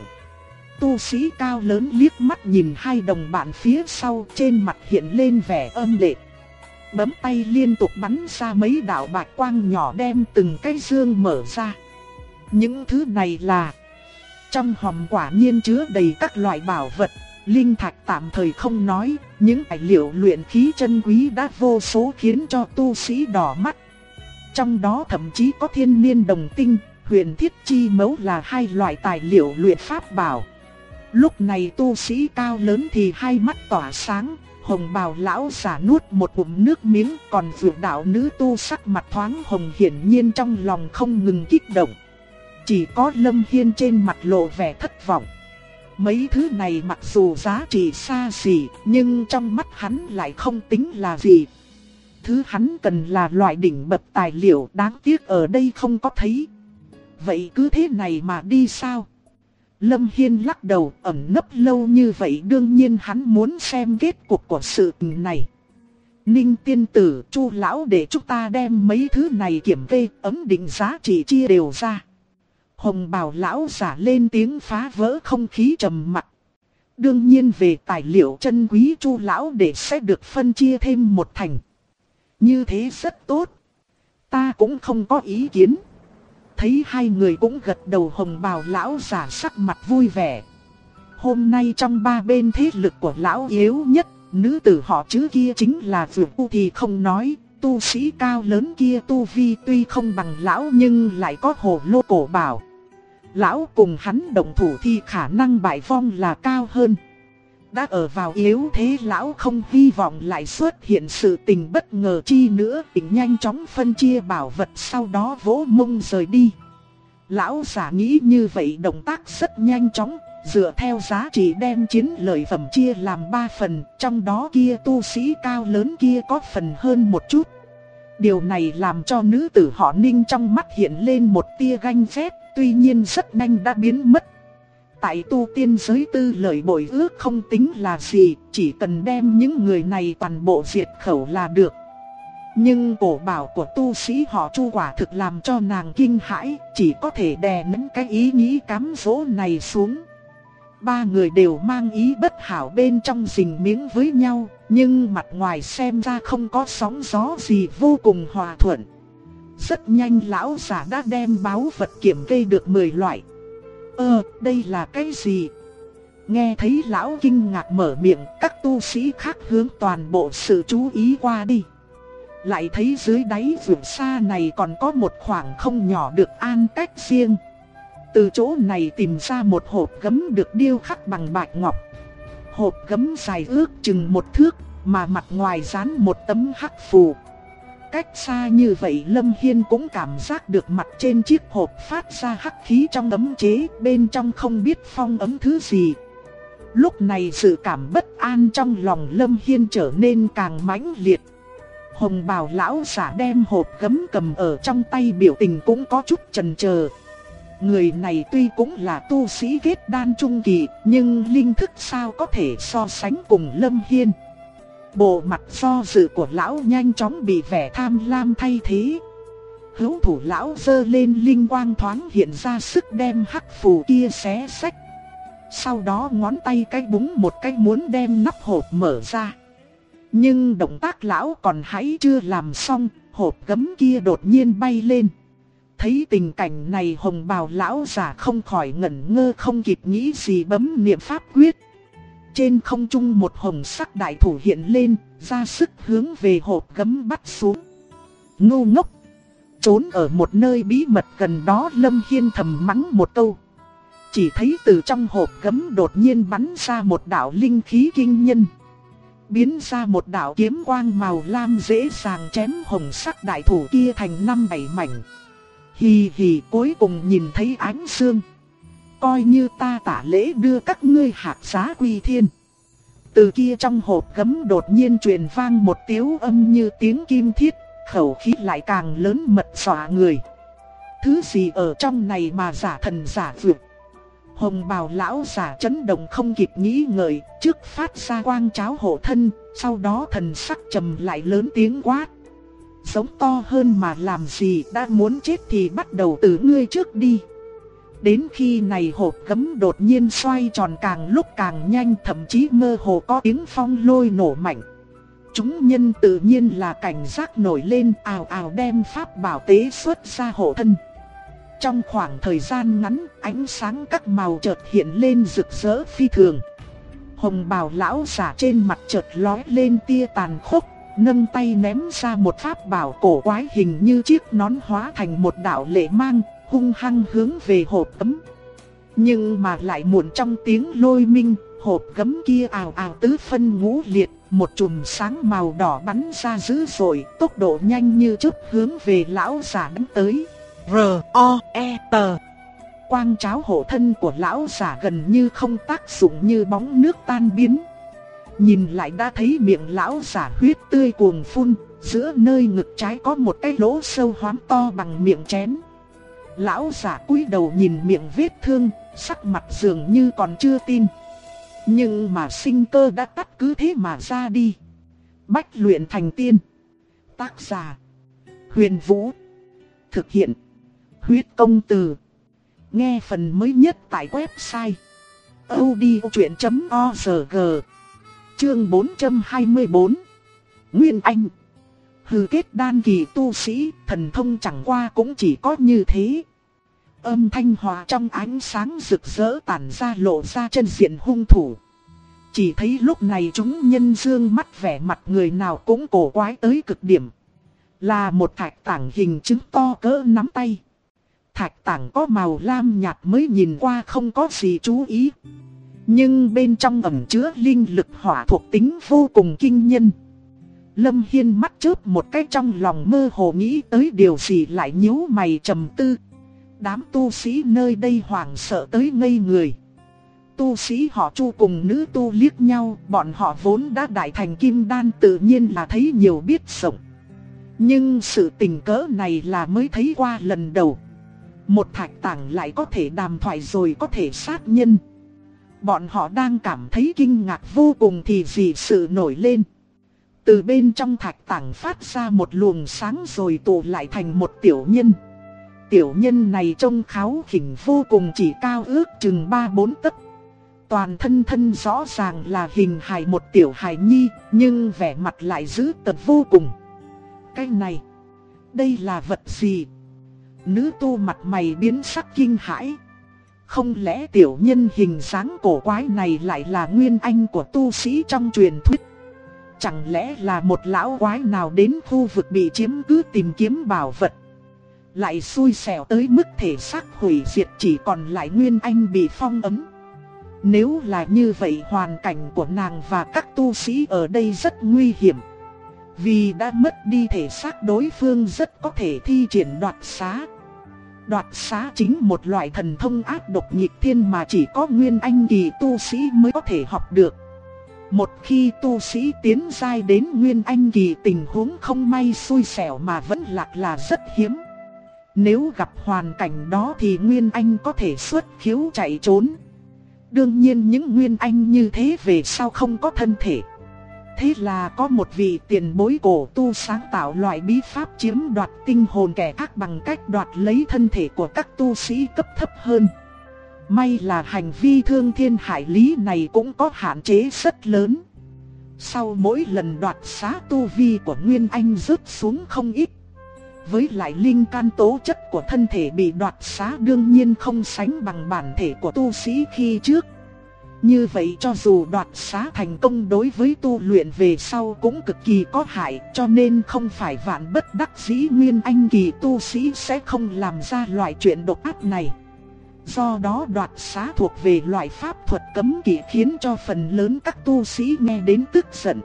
Tu sĩ cao lớn liếc mắt nhìn 2 đồng bạn phía sau, trên mặt hiện lên vẻ âm lệ. Bấm tay liên tục bắn ra mấy đạo bạch quang nhỏ đem từng cái dương mở ra. Những thứ này là... Trong hòm quả nhiên chứa đầy các loại bảo vật. Linh thạch tạm thời không nói, những tài liệu luyện khí chân quý đã vô số khiến cho tu sĩ đỏ mắt. Trong đó thậm chí có thiên niên đồng tinh, huyền thiết chi mấu là 2 loại tài liệu luyện pháp bảo. Lúc này tu sĩ cao lớn thì hai mắt tỏa sáng, hồng bào lão giả nuốt một ngụm nước miếng, còn vượt đạo nữ tu sắc mặt thoáng hồng hiển nhiên trong lòng không ngừng kích động. Chỉ có Lâm Hiên trên mặt lộ vẻ thất vọng. Mấy thứ này mặc dù giá trị xa xỉ, nhưng trong mắt hắn lại không tính là gì. Thứ hắn cần là loại đỉnh bậc tài liệu, đáng tiếc ở đây không có thấy. Vậy cứ thế này mà đi sao? Lâm Hiên lắc đầu, ẩn nấp lâu như vậy đương nhiên hắn muốn xem kết cục của sự tình này. Ninh tiên tử, Chu lão để chúng ta đem mấy thứ này kiểm kê, ấn định giá trị chia đều ra. Hồng bào lão giả lên tiếng phá vỡ không khí trầm mặc. Đương nhiên về tài liệu chân quý Chu lão để sẽ được phân chia thêm một thành. Như thế rất tốt. Ta cũng không có ý kiến. Thấy hai người cũng gật đầu, hồng bào lão giả sắc mặt vui vẻ. Hôm nay trong ba bên thế lực của lão yếu nhất, nữ tử họ Chữ kia chính là Vượt U thì không nói. Tu sĩ cao lớn kia tu vi tuy không bằng lão nhưng lại có hồ lô cổ bảo. Lão cùng hắn động thủ thì khả năng bại vong là cao hơn. Đã ở vào yếu thế, lão không hy vọng lại xuất hiện sự tình bất ngờ chi nữa. Định nhanh chóng phân chia bảo vật, sau đó vỗ mông rời đi. Lão giả nghĩ như vậy động tác rất nhanh chóng, dựa theo giá trị đem chiến lợi phẩm chia làm 3 phần, trong đó kia tu sĩ cao lớn kia có phần hơn một chút. Điều này làm cho nữ tử họ Ninh trong mắt hiện lên một tia ganh ghét, tuy nhiên rất nhanh đã biến mất. Tại tu tiên giới tư lợi bội ước không tính là gì, chỉ cần đem những người này toàn bộ diệt khẩu là được. Nhưng cổ bảo của tu sĩ họ Chu quả thực làm cho nàng kinh hãi, chỉ có thể đè nén cái ý nghĩ cám dỗ này xuống. Ba người đều mang ý bất hảo bên trong rình miếng với nhau, nhưng mặt ngoài xem ra không có sóng gió gì, vô cùng hòa thuận. Rất nhanh lão giả đã đem báu vật kiểm kê được 10 loại. Đây là cái gì? Nghe thấy lão kinh ngạc mở miệng, các tu sĩ khác hướng toàn bộ sự chú ý qua đi. Lại thấy dưới đáy vườn xa này còn có một khoảng không nhỏ được an cách riêng. Từ chỗ này tìm ra một hộp gấm được điêu khắc bằng bạch ngọc. Hộp gấm dài ước chừng 1 thước, mà mặt ngoài dán một tấm hắc phù. Cách xa như vậy Lâm Hiên cũng cảm giác được mặt trên chiếc hộp phát ra hắc khí trong ấm chế, bên trong không biết phong ấm thứ gì. Lúc này sự cảm bất an trong lòng Lâm Hiên trở nên càng mãnh liệt. Hồng bào lão giả đem hộp gấm cầm ở trong tay, biểu tình cũng có chút chần chờ. Người này tuy cũng là tu sĩ kết đan trung kỳ, nhưng linh thức sao có thể so sánh cùng Lâm Hiên. Bộ mặt do dự của lão nhanh chóng bị vẻ tham lam thay thế. Hữu thủ lão giơ lên linh quang thoáng hiện ra, sức đem hắc phù kia xé xách. Sau đó ngón tay cái búng một cái muốn đem nắp hộp mở ra. Nhưng động tác lão còn hãy chưa làm xong, hộp gấm kia đột nhiên bay lên. Thấy tình cảnh này hồng bào lão giả không khỏi ngẩn ngơ, không kịp nghĩ gì bấm niệm pháp quyết. Trên không trung một hồng sắc đại thủ hiện lên, ra sức hướng về hộp gấm bắt xuống. Ngu ngốc! Trốn ở một nơi bí mật gần đó, Lâm Hiên thầm mắng một câu. Chỉ thấy từ trong hộp gấm đột nhiên bắn ra một đạo linh khí kinh nhân. Biến ra một đạo kiếm quang màu lam dễ dàng chém hồng sắc đại thủ kia thành 5-7 mảnh. Hì hì, cuối cùng nhìn thấy ánh sương. Coi như ta tả lễ đưa các ngươi hạc giá quy thiên. Từ kia trong hộp gấm đột nhiên truyền vang một tiếu âm như tiếng kim thiết, khẩu khí lại càng lớn mật dọa người. Thứ gì ở trong này mà giả thần giả vượt? Hồng bào lão giả chấn động không kịp nghĩ ngợi, trước phát ra quang cháo hộ thân, sau đó thần sắc trầm lại lớn tiếng quát. Giống to hơn mà làm gì, đã muốn chết thì bắt đầu từ ngươi trước đi. Đến khi này hộp gấm đột nhiên xoay tròn càng lúc càng nhanh, thậm chí mơ hồ có tiếng phong lôi nổ mạnh. Chúng nhân tự nhiên là cảnh giác nổi lên, ào ào đem pháp bảo tế xuất ra hộ thân. Trong khoảng thời gian ngắn, ánh sáng các màu chợt hiện lên rực rỡ phi thường. Hồng bào lão giả trên mặt chợt lóe lên tia tàn khốc, nâng tay ném ra một pháp bảo cổ quái hình như chiếc nón hóa thành một đạo lệ mang, hung hăng hướng về hộp gấm. Nhưng mà lại muộn, trong tiếng lôi minh, hộp gấm kia ào ào tứ phân ngũ liệt, một chùm sáng màu đỏ bắn ra dữ dội, tốc độ nhanh như chớp hướng về lão giả đánh tới. R.O.E.T. Quang cháo hộ thân của lão giả gần như không tác dụng, như bóng nước tan biến. Nhìn lại đã thấy miệng lão giả huyết tươi cuồn phun, giữa nơi ngực trái có một cái lỗ sâu hoắm to bằng miệng chén. Lão giả cúi đầu nhìn miệng vết thương, sắc mặt dường như còn chưa tin. Nhưng mà sinh cơ đã tắt cứ thế mà ra đi. Bách luyện thành tiên. Tác giả: Huyền Vũ. Thực hiện: Huyết Công Từ. Nghe phần mới nhất tại website audiochuyen.org. Chương 424. Nguyên Anh. Hư kết đan kỳ tu sĩ, thần thông chẳng qua cũng chỉ có như thế. Âm thanh hòa trong ánh sáng rực rỡ tản ra lộ ra chân diện hung thủ. Chỉ thấy lúc này chúng nhân dương mắt vẻ mặt người nào cũng cổ quái tới cực điểm. Là một thạch tảng hình trứng to cỡ nắm tay. Thạch tảng có màu lam nhạt mới nhìn qua không có gì chú ý. Nhưng bên trong ẩn chứa linh lực hỏa thuộc tính vô cùng kinh nhân. Lâm Hiên mắt chớp một cái, trong lòng mơ hồ nghĩ tới điều gì lại nhíu mày trầm tư. Đám tu sĩ nơi đây hoảng sợ tới ngây người. Tu sĩ họ Chu cùng nữ tu liếc nhau, bọn họ vốn đã đại thành kim đan tự nhiên là thấy nhiều biết rộng. Nhưng sự tình cỡ này là mới thấy qua lần đầu. Một thạch tảng lại có thể đàm thoại rồi có thể sát nhân. Bọn họ đang cảm thấy kinh ngạc vô cùng thì dị sự nổi lên. Từ bên trong thạch tảng phát ra một luồng sáng rồi tụ lại thành một tiểu nhân. Tiểu nhân này trông kháu khỉnh vô cùng, chỉ cao ước chừng 3-4 tấc. Toàn thân rõ ràng là hình hài một tiểu hài nhi, nhưng vẻ mặt lại dữ tợn vô cùng. Cái này, đây là vật gì? Nữ tu mặt mày biến sắc kinh hãi. Không lẽ tiểu nhân hình dáng cổ quái này lại là nguyên anh của tu sĩ trong truyền thuyết? Chẳng lẽ là một lão quái nào đến khu vực bị chiếm cứ tìm kiếm bảo vật, lại xui xẻo tới mức thể xác hủy diệt, chỉ còn lại nguyên anh bị phong ấn? Nếu là như vậy, hoàn cảnh của nàng và các tu sĩ ở đây rất nguy hiểm. Vì đã mất đi thể xác, đối phương rất có thể thi triển đoạt xá. Đoạt xá chính một loại thần thông ác độc nghịch thiên mà chỉ có nguyên anh kỳ tu sĩ mới có thể học được. Một khi tu sĩ tiến giai đến nguyên anh kỳ, tình huống không may xui xẻo mà vẫn lạc là rất hiếm. Nếu gặp hoàn cảnh đó thì nguyên anh có thể xuất khiếu chạy trốn. Đương nhiên những nguyên anh như thế về sau không có thân thể. Thế là có một vị tiền bối cổ tu sáng tạo loại bí pháp chiếm đoạt tinh hồn kẻ khác bằng cách đoạt lấy thân thể của các tu sĩ cấp thấp hơn. May là hành vi thương thiên hại lý này cũng có hạn chế rất lớn. Sau mỗi lần đoạt xá, tu vi của nguyên anh rớt xuống không ít. Với lại linh can tố chất của thân thể bị đoạt xá đương nhiên không sánh bằng bản thể của tu sĩ khi trước. Như vậy cho dù đoạt xá thành công, đối với tu luyện về sau cũng cực kỳ có hại, cho nên không phải vạn bất đắc dĩ nguyên anh kỳ tu sĩ sẽ không làm ra loại chuyện độc ác này. Do đó đoạt xá thuộc về loại pháp thuật cấm kỵ, khiến cho phần lớn các tu sĩ nghe đến tức giận.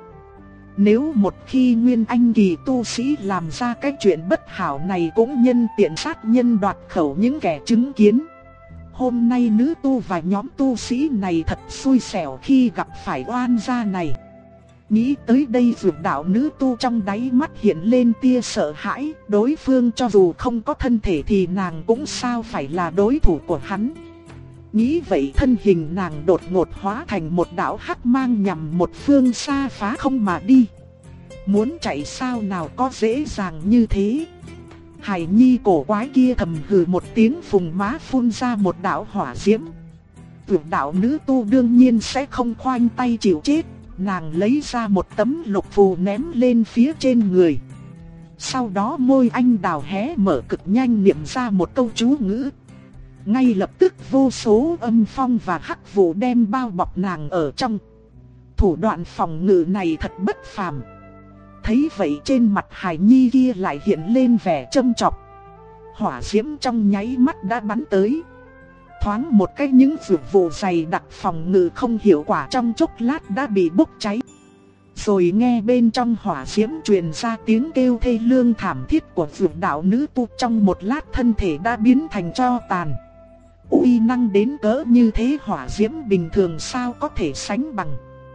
Nếu một khi nguyên anh kỳ tu sĩ làm ra cái chuyện bất hảo này, cũng nhân tiện sát nhân đoạt khẩu những kẻ chứng kiến. Hôm nay nữ tu và nhóm tu sĩ này thật xui xẻo khi gặp phải oan gia này. Nghĩ tới đây, dược đạo nữ tu trong đáy mắt hiện lên tia sợ hãi. Đối phương cho dù không có thân thể thì nàng cũng sao phải là đối thủ của hắn. Nghĩ vậy, thân hình nàng đột ngột hóa thành một đạo hắc mang nhằm một phương xa phá không mà đi. Muốn chạy sao nào có dễ dàng như thế. Hài nhi cổ quái kia thầm hừ một tiếng, phùng má phun ra một đạo hỏa diễm. Dược đạo nữ tu đương nhiên sẽ không khoanh tay chịu chết. Nàng lấy ra một tấm lục phù ném lên phía trên người. Sau đó môi anh đào hé mở cực nhanh, niệm ra một câu chú ngữ. Ngay lập tức vô số âm phong và hắc vụ đem bao bọc nàng ở trong. Thủ đoạn phòng ngự này thật bất phàm. Thấy vậy, trên mặt hài nhi kia lại hiện lên vẻ châm chọc. Hỏa diễm trong nháy mắt đã bắn tới. Thoáng một cái, những dược vụ dày đặc phòng ngự không hiệu quả trong chốc lát đã bị bốc cháy. Rồi nghe bên trong hỏa diễm truyền ra tiếng kêu thê lương thảm thiết của dược đạo nữ tu, trong một lát thân thể đã biến thành tro tàn. Uy năng đến cỡ như thế, hỏa diễm bình thường sao có thể sánh bằng.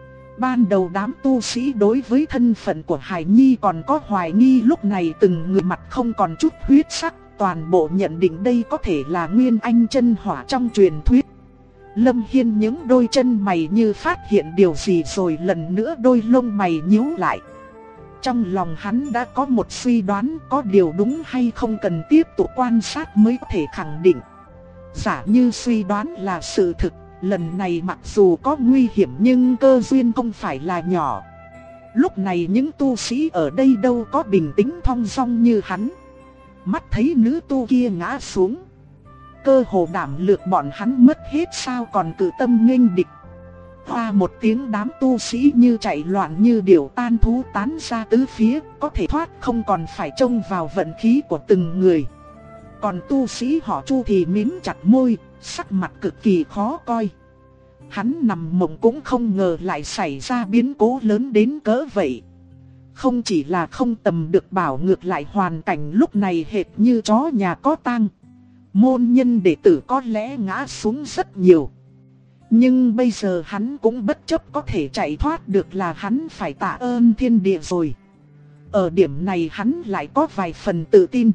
Ban đầu đám tu sĩ đối với thân phận của Hải Nhi còn có hoài nghi, lúc này từng người mặt không còn chút huyết sắc, toàn bộ nhận định đây có thể là Nguyên Anh chân hỏa trong truyền thuyết. Lâm Hiên những đôi chân mày như phát hiện điều gì rồi lần nữa đôi lông mày nhíu lại. Trong lòng hắn đã có một suy đoán, có điều đúng hay không cần tiếp tục quan sát mới có thể khẳng định. Giả như suy đoán là sự thực, lần này mặc dù có nguy hiểm nhưng cơ duyên không phải là nhỏ. Lúc này những tu sĩ ở đây đâu có bình tĩnh thong dong như hắn. Mắt thấy nữ tu kia ngã xuống, cơ hồ đảm lược bọn hắn mất hết sao còn cự tâm nghênh địch. Hoa một tiếng đám tu sĩ như chạy loạn như điểu tan thú tán ra tứ phía, có thể thoát không còn phải trông vào vận khí của từng người. Còn tu sĩ họ Chu thì mím chặt môi, sắc mặt cực kỳ khó coi. Hắn nằm mộng cũng không ngờ lại xảy ra biến cố lớn đến cỡ vậy. Không chỉ là không tầm được bảo, ngược lại hoàn cảnh lúc này hệt như chó nhà có tang. Môn nhân đệ tử có lẽ ngã xuống rất nhiều. Nhưng bây giờ hắn cũng bất chấp có thể chạy thoát được là hắn phải tạ ơn thiên địa rồi. Ở điểm này hắn lại có vài phần tự tin.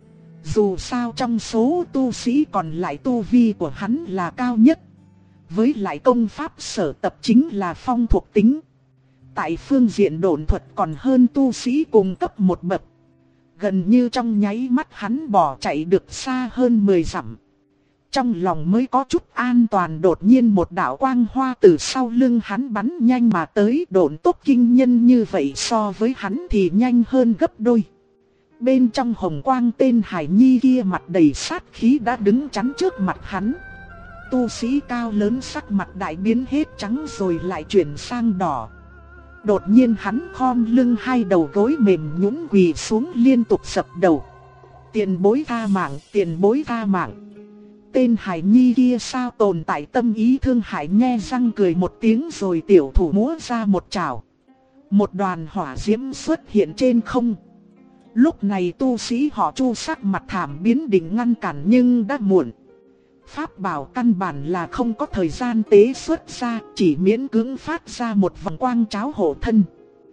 Dù sao trong số tu sĩ còn lại tu vi của hắn là cao nhất. Với lại công pháp sở tập chính là phong thuộc tính. Tại phương diện độn thuật còn hơn tu sĩ cùng cấp một bậc. Gần như trong nháy mắt hắn bỏ chạy được xa hơn 10 dặm. Trong lòng mới có chút an toàn, đột nhiên một đạo quang hoa từ sau lưng hắn bắn nhanh mà tới, độn tốc kinh nhân như vậy so với hắn thì nhanh hơn gấp đôi. Bên trong hồng quang tên Hải Nhi kia mặt đầy sát khí đã đứng chắn trước mặt hắn. Tu sĩ cao lớn sắc mặt đại biến hết trắng rồi lại chuyển sang đỏ. Đột nhiên hắn khom lưng, hai đầu gối mềm nhũn quỳ xuống liên tục sập đầu. Tiền bối tha mạng, tiền bối tha mạng. Tên Hải Nhi kia sao tồn tại tâm ý thương hại, nhe răng cười một tiếng rồi tiểu thủ múa ra một chảo. Một đoàn hỏa diễm xuất hiện trên không. Lúc này tu sĩ họ Chu sắc mặt thảm biến định ngăn cản nhưng đã muộn. Pháp bảo căn bản là không có thời gian tế xuất ra, chỉ miễn cưỡng phát ra một vầng quang cháo hộ thân.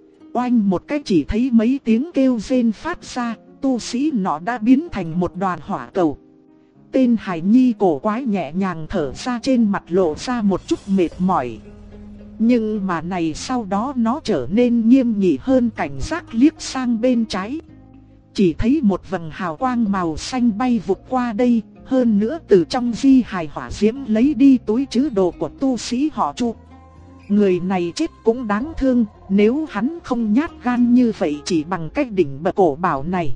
Oanh một cái chỉ thấy mấy tiếng kêu rên phát ra, tu sĩ nọ đã biến thành một đoàn hỏa cầu. Tên Hải Nhi cổ quái nhẹ nhàng thở ra, trên mặt lộ ra một chút mệt mỏi. Nhưng mà này sau đó nó trở nên nghiêm nghị hơn, cảnh giác liếc sang bên trái. Chỉ thấy một vầng hào quang màu xanh bay vụt qua đây, hơn nữa từ trong di hài hỏa diễm lấy đi túi trữ đồ của tu sĩ họ Chu. Người này chết cũng đáng thương, nếu hắn không nhát gan như vậy chỉ bằng cách đỉnh bậc cổ bảo này.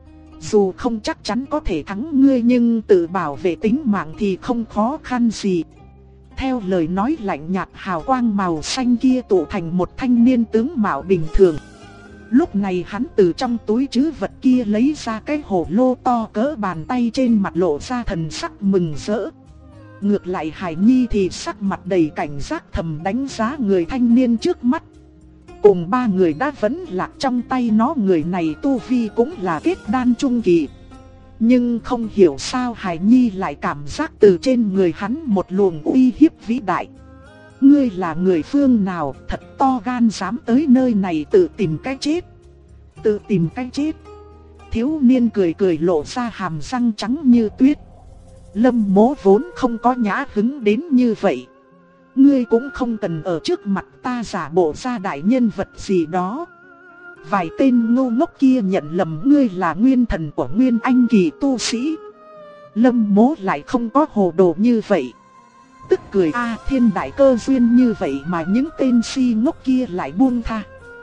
Dù không chắc chắn có thể thắng ngươi nhưng tự bảo vệ tính mạng thì không khó khăn gì. Theo lời nói lạnh nhạt, hào quang màu xanh kia tụ thành một thanh niên tướng mạo bình thường. Lúc này hắn từ trong túi trữ vật kia lấy ra cái hồ lô to cỡ bàn tay, trên mặt lộ ra thần sắc mừng rỡ. Ngược lại Hải Nhi thì sắc mặt đầy cảnh giác thầm đánh giá người thanh niên trước mắt. Cùng ba người đã vẫn lạc trong tay nó, người này tu vi cũng là kết đan trung kỳ. Nhưng không hiểu sao Hải Nhi lại cảm giác từ trên người hắn một luồng uy hiếp vĩ đại. Ngươi là người phương nào, thật to gan dám tới nơi này tự tìm cái chết. Tự tìm cái chết. Thiếu niên cười cười lộ ra hàm răng trắng như tuyết. Lâm Mỗ vốn không có nhã hứng đến như vậy. Ngươi cũng không cần ở trước mặt ta giả bộ ra đại nhân vật gì đó. Vài tên ngu ngốc kia nhận lầm ngươi là nguyên thần của Nguyên Anh kỳ tu sĩ. Lâm Mỗ lại không có hồ đồ như vậy. Tức cười thiên đại cơ duyên như vậy mà những tên si ngốc kia lại buông tha.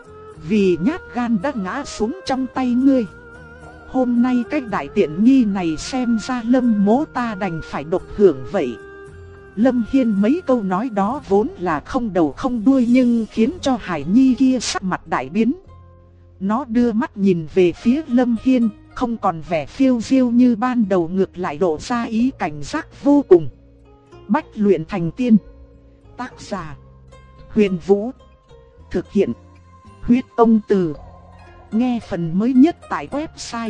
Vì nhát gan đã ngã xuống trong tay ngươi. Hôm nay cái đại tiện nghi này xem ra Lâm Mỗ ta đành phải độc hưởng vậy. Lâm Hiên mấy câu nói đó vốn là không đầu không đuôi nhưng khiến cho Hải Nhi kia sắc mặt đại biến. Nó đưa mắt nhìn về phía Lâm Hiên, không còn vẻ phiêu diêu như ban đầu, ngược lại lộ ra ý cảnh giác vô cùng. Bách luyện thành tiên. Tác giả Huyền Vũ. Thực hiện Huyết Ông Từ. Nghe phần mới nhất tại website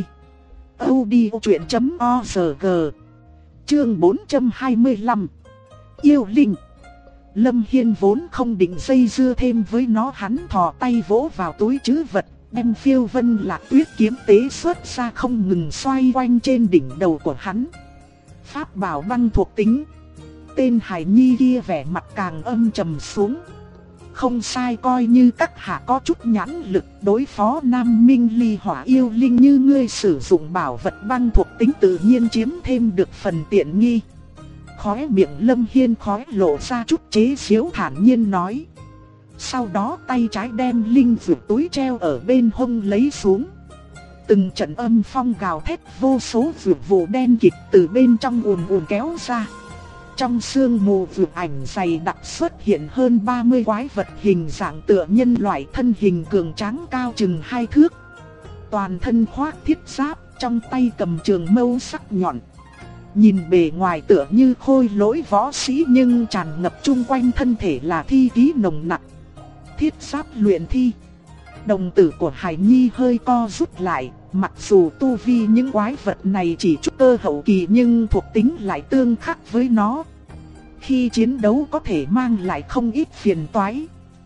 audiochuyện.org. Chương 425. Yêu Linh. Lâm Hiên vốn không định dây dưa thêm với nó, hắn thò tay vỗ vào túi trữ vật, đem Phiêu Vân Lạc Tuyết kiếm tế xuất ra không ngừng xoay quanh trên đỉnh đầu của hắn. Pháp bảo băng thuộc tính. Tên hài nhi kia vẻ mặt càng âm trầm xuống. Không sai, coi như các hạ có chút nhãn lực đối phó Nam Minh Ly Hỏa yêu linh như ngươi, sử dụng bảo vật băng thuộc tính tự nhiên chiếm thêm được phần tiện nghi. Khóe miệng Lâm Hiên khóe lộ ra chút chế giễu, thản nhiên nói. Sau đó tay trái đem linh dược túi treo ở bên hông lấy xuống. Từng trận âm phong gào thét, vô số dược vụ đen kịt từ bên trong ùn ùn kéo ra. Trong sương mù vượt ảnh dày đặc xuất hiện hơn 30 quái vật hình dạng tựa nhân loại, thân hình cường tráng cao chừng 2 thước. Toàn thân khoác thiết giáp, trong tay cầm trường mâu sắc nhọn. Nhìn bề ngoài tựa như khôi lỗi võ sĩ nhưng tràn ngập chung quanh thân thể là thi khí nồng nặc. Thiết giáp luyện thi. Đồng tử của Hải Nhi hơi co rút lại, mặc dù tu vi những quái vật này chỉ trúc cơ hậu kỳ nhưng thuộc tính lại tương khắc với nó. Khi chiến đấu có thể mang lại không ít phiền toái.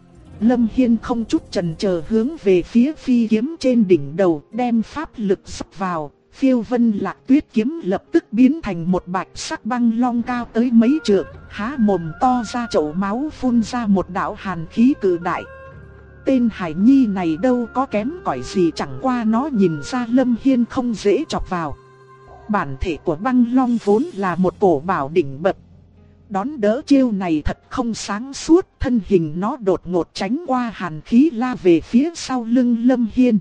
Lâm Hiên không chút chần chờ hướng về phía phi kiếm trên đỉnh đầu, đem pháp lực sắp vào. Phiêu Vân Lạc Tuyết kiếm lập tức biến thành một bạch sắc băng long cao tới mấy trượng, há mồm to ra chậu máu phun ra một đạo hàn khí cự đại. Tên Hải Nhi này đâu có kém cỏi gì, chẳng qua nó nhìn ra Lâm Hiên không dễ chọc vào. Bản thể của băng long vốn là một cổ bảo đỉnh bậc. Đón đỡ chiêu này thật không sáng suốt, thân hình nó đột ngột tránh qua hàn khí la về phía sau lưng Lâm Hiên.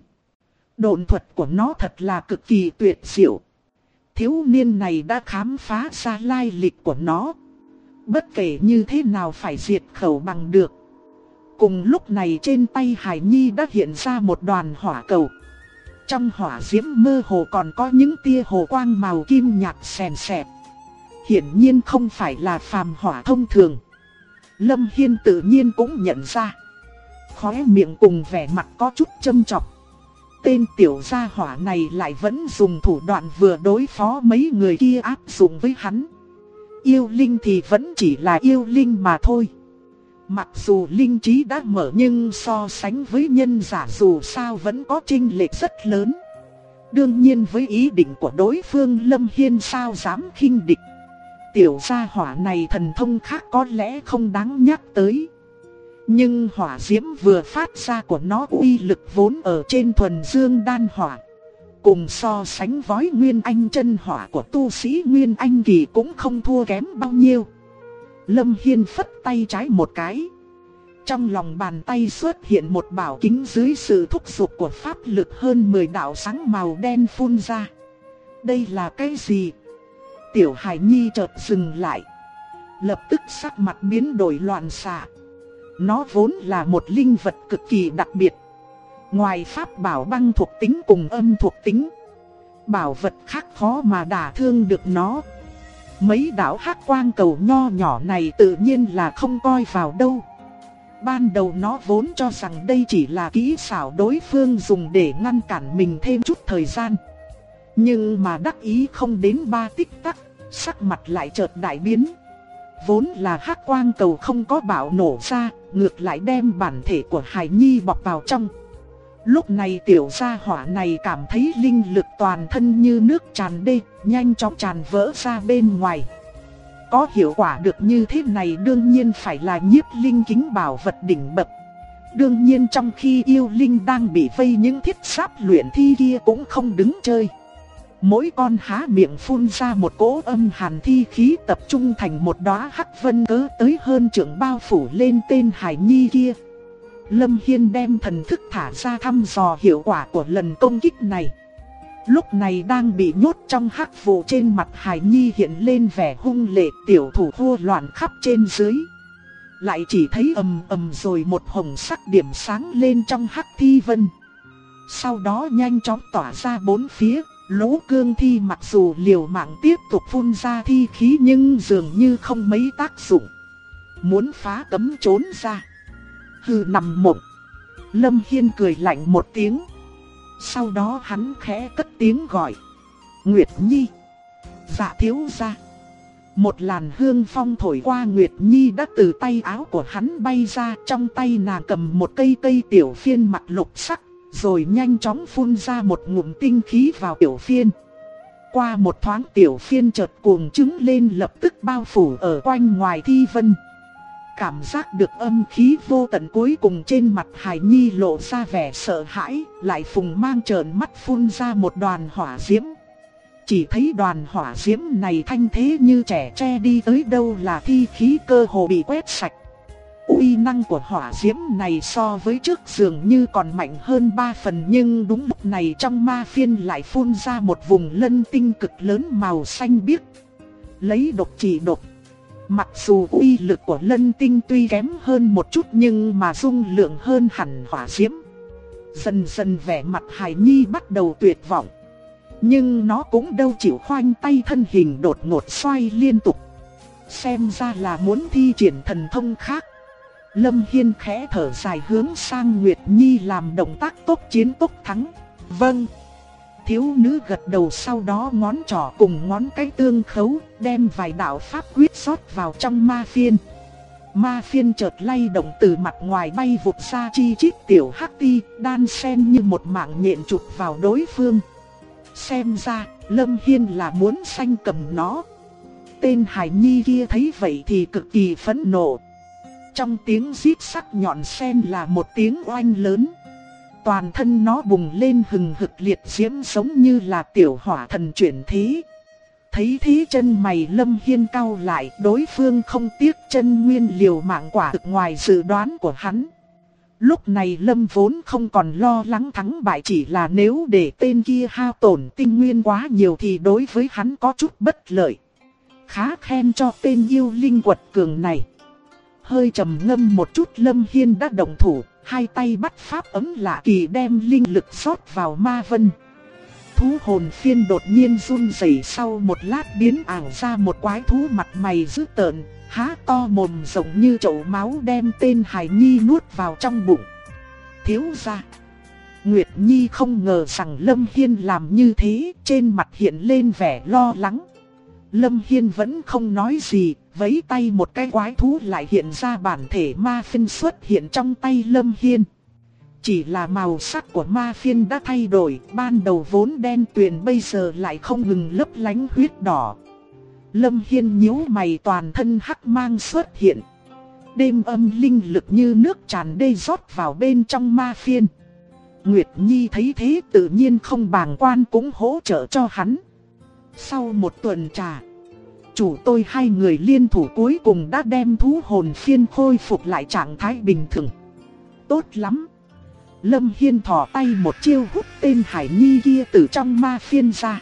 Độn thuật của nó thật là cực kỳ tuyệt diệu. Thiếu niên này đã khám phá ra lai lịch của nó. Bất kể như thế nào phải diệt khẩu bằng được. Cùng lúc này trên tay Hải Nhi đã hiện ra một đoàn hỏa cầu. Trong hỏa diễm mơ hồ còn có những tia hồ quang màu kim nhạt xèn xẹp. Hiển nhiên không phải là phàm hỏa thông thường. Lâm Hiên tự nhiên cũng nhận ra. Khóe miệng cùng vẻ mặt có chút châm chọc. Tên tiểu gia hỏa này lại vẫn dùng thủ đoạn vừa đối phó mấy người kia áp dụng với hắn. Yêu linh thì vẫn chỉ là yêu linh mà thôi. Mặc dù linh trí đã mở nhưng so sánh với nhân giả dù sao vẫn có chênh lệch rất lớn. Đương nhiên với ý định của đối phương, Lâm Hiên sao dám khinh địch. Tiểu gia hỏa này thần thông khác có lẽ không đáng nhắc tới. Nhưng hỏa diễm vừa phát ra của nó uy lực vốn ở trên thuần dương đan hỏa. Cùng so sánh với nguyên anh chân hỏa của tu sĩ nguyên anh kỳ cũng không thua kém bao nhiêu. Lâm Hiên phất tay trái một cái. Trong lòng bàn tay xuất hiện một bảo kính, dưới sự thúc giục của pháp lực hơn 10 đạo sáng màu đen phun ra. Đây là cái gì? Tiểu Hải Nhi chợt dừng lại. Lập tức sắc mặt biến đổi loạn xạ. Nó vốn là một linh vật cực kỳ đặc biệt. Ngoài pháp bảo băng thuộc tính cùng âm thuộc tính, bảo vật khác khó mà đả thương được nó. Mấy đạo hắc quang cầu nho nhỏ này tự nhiên là không coi vào đâu. Ban đầu nó vốn cho rằng đây chỉ là kỹ xảo đối phương dùng để ngăn cản mình thêm chút thời gian. Nhưng mà đắc ý không đến 3 tích tắc, sắc mặt lại chợt đại biến. Vốn là hắc quang cầu không có bạo nổ ra, ngược lại đem bản thể của Hải Nhi bọc vào trong. Lúc này tiểu gia hỏa này cảm thấy linh lực toàn thân như nước tràn đê, nhanh chóng tràn vỡ ra bên ngoài. Có hiệu quả được như thế này đương nhiên phải là nhiếp linh kính bảo vật đỉnh bậc. Đương nhiên trong khi yêu linh đang bị vây, những thiết giáp luyện thi kia cũng không đứng chơi. Mỗi con há miệng phun ra một cỗ âm hàn thi khí, tập trung thành một đóa hắc vân cỡ tới hơn trượng bao phủ lên tên Hải Nhi kia. Lâm Hiên đem thần thức thả ra thăm dò hiệu quả của lần công kích này. Lúc này đang bị nhốt trong hắc vụ, trên mặt Hải Nhi hiện lên vẻ hung lệ, tiểu thủ thua loạn khắp trên dưới. Lại chỉ thấy ầm ầm rồi một hồng sắc điểm sáng lên trong hắc thi vân. Sau đó nhanh chóng tỏa ra bốn phía. Lỗ cương thi mặc dù liều mạng tiếp tục phun ra thi khí nhưng dường như không mấy tác dụng. Muốn phá cấm trốn ra. Hừ, nằm mộng. Lâm Hiên cười lạnh một tiếng. Sau đó hắn khẽ cất tiếng gọi. Nguyệt Nhi. Dạ thiếu gia. Một làn hương phong thổi qua, Nguyệt Nhi đã từ tay áo của hắn bay ra. Trong tay nàng cầm một cây tiểu phiên mặt lục sắc, rồi nhanh chóng phun ra một ngụm tinh khí vào Tiểu Phiên. Qua một thoáng Tiểu Phiên chợt cuồng trứng lên, lập tức bao phủ ở quanh ngoài Thi Vân. Cảm giác được âm khí vô tận cuối cùng trên mặt Hải Nhi lộ ra vẻ sợ hãi, lại phùng mang trợn mắt phun ra một đoàn hỏa diễm. Chỉ thấy đoàn hỏa diễm này thanh thế như trẻ tre, đi tới đâu là thi khí cơ hồ bị quét sạch. Uy năng của hỏa diễm này so với trước dường như còn mạnh hơn 3 phần, nhưng đúng lúc này trong ma phiên lại phun ra một vùng lân tinh cực lớn màu xanh biếc. Lấy độc trị độc. Mặc dù uy lực của lân tinh tuy kém hơn một chút nhưng mà dung lượng hơn hẳn hỏa diễm. Dần dần vẻ mặt Hải Nhi bắt đầu tuyệt vọng. Nhưng nó cũng đâu chịu khoanh tay, thân hình đột ngột xoay liên tục. Xem ra là muốn thi triển thần thông khác. Lâm Hiên khẽ thở dài hướng sang Nguyệt Nhi làm động tác tốc chiến tốc thắng. Vâng. Thiếu nữ gật đầu, sau đó ngón trỏ cùng ngón cái tương khấu, đem vài đạo pháp quyết rót vào trong ma phiên. Ma phiên chợt lay động, từ mặt ngoài bay vụt ra chi chít tiểu hắc ti, đan xen như một mạng nhện chụp vào đối phương. Xem ra, Lâm Hiên là muốn sanh cầm nó. Tên Hải Nhi kia thấy vậy thì cực kỳ phẫn nộ. Trong tiếng rít sắc nhọn xen là một tiếng oanh lớn. Toàn thân nó bùng lên hừng hực liệt diễm, giống như là tiểu hỏa thần chuyển thế. Thấy thế chân mày Lâm Hiên cau lại, đối phương không tiếc chân nguyên liều mạng quả thực ngoài dự đoán của hắn. Lúc này Lâm vốn không còn lo lắng thắng bại, chỉ là nếu để tên kia hao tổn tinh nguyên quá nhiều thì đối với hắn có chút bất lợi. Khá khen cho tên yêu linh quật cường này. Hơi trầm ngâm một chút, Lâm Hiên đã động thủ, hai tay bắt pháp ấm lạ kỳ đem linh lực rót vào ma vân. Thú hồn phiên đột nhiên run rẩy, sau một lát biến ảo ra một quái thú mặt mày dữ tợn, há to mồm rộng như chậu máu đem tên Hải Nhi nuốt vào trong bụng. Thiếu gia. Nguyệt Nhi không ngờ rằng Lâm Hiên làm như thế, trên mặt hiện lên vẻ lo lắng. Lâm Hiên vẫn không nói gì, vẫy tay một cái quái thú lại hiện ra bản thể ma phiên xuất hiện trong tay Lâm Hiên. Chỉ là màu sắc của ma phiên đã thay đổi, ban đầu vốn đen tuyền bây giờ lại không ngừng lấp lánh huyết đỏ. Lâm Hiên nhíu mày, toàn thân hắc mang xuất hiện. Đêm âm linh lực như nước tràn đê rót vào bên trong ma phiên. Nguyệt Nhi thấy thế tự nhiên không bàng quan, cũng hỗ trợ cho hắn. Sau một tuần trà, chủ tôi hai người liên thủ cuối cùng đã đem thú hồn phiên khôi phục lại trạng thái bình thường. Tốt lắm. Lâm Hiên thò tay một chiêu hút tên Hải Nhi kia từ trong ma phiên ra.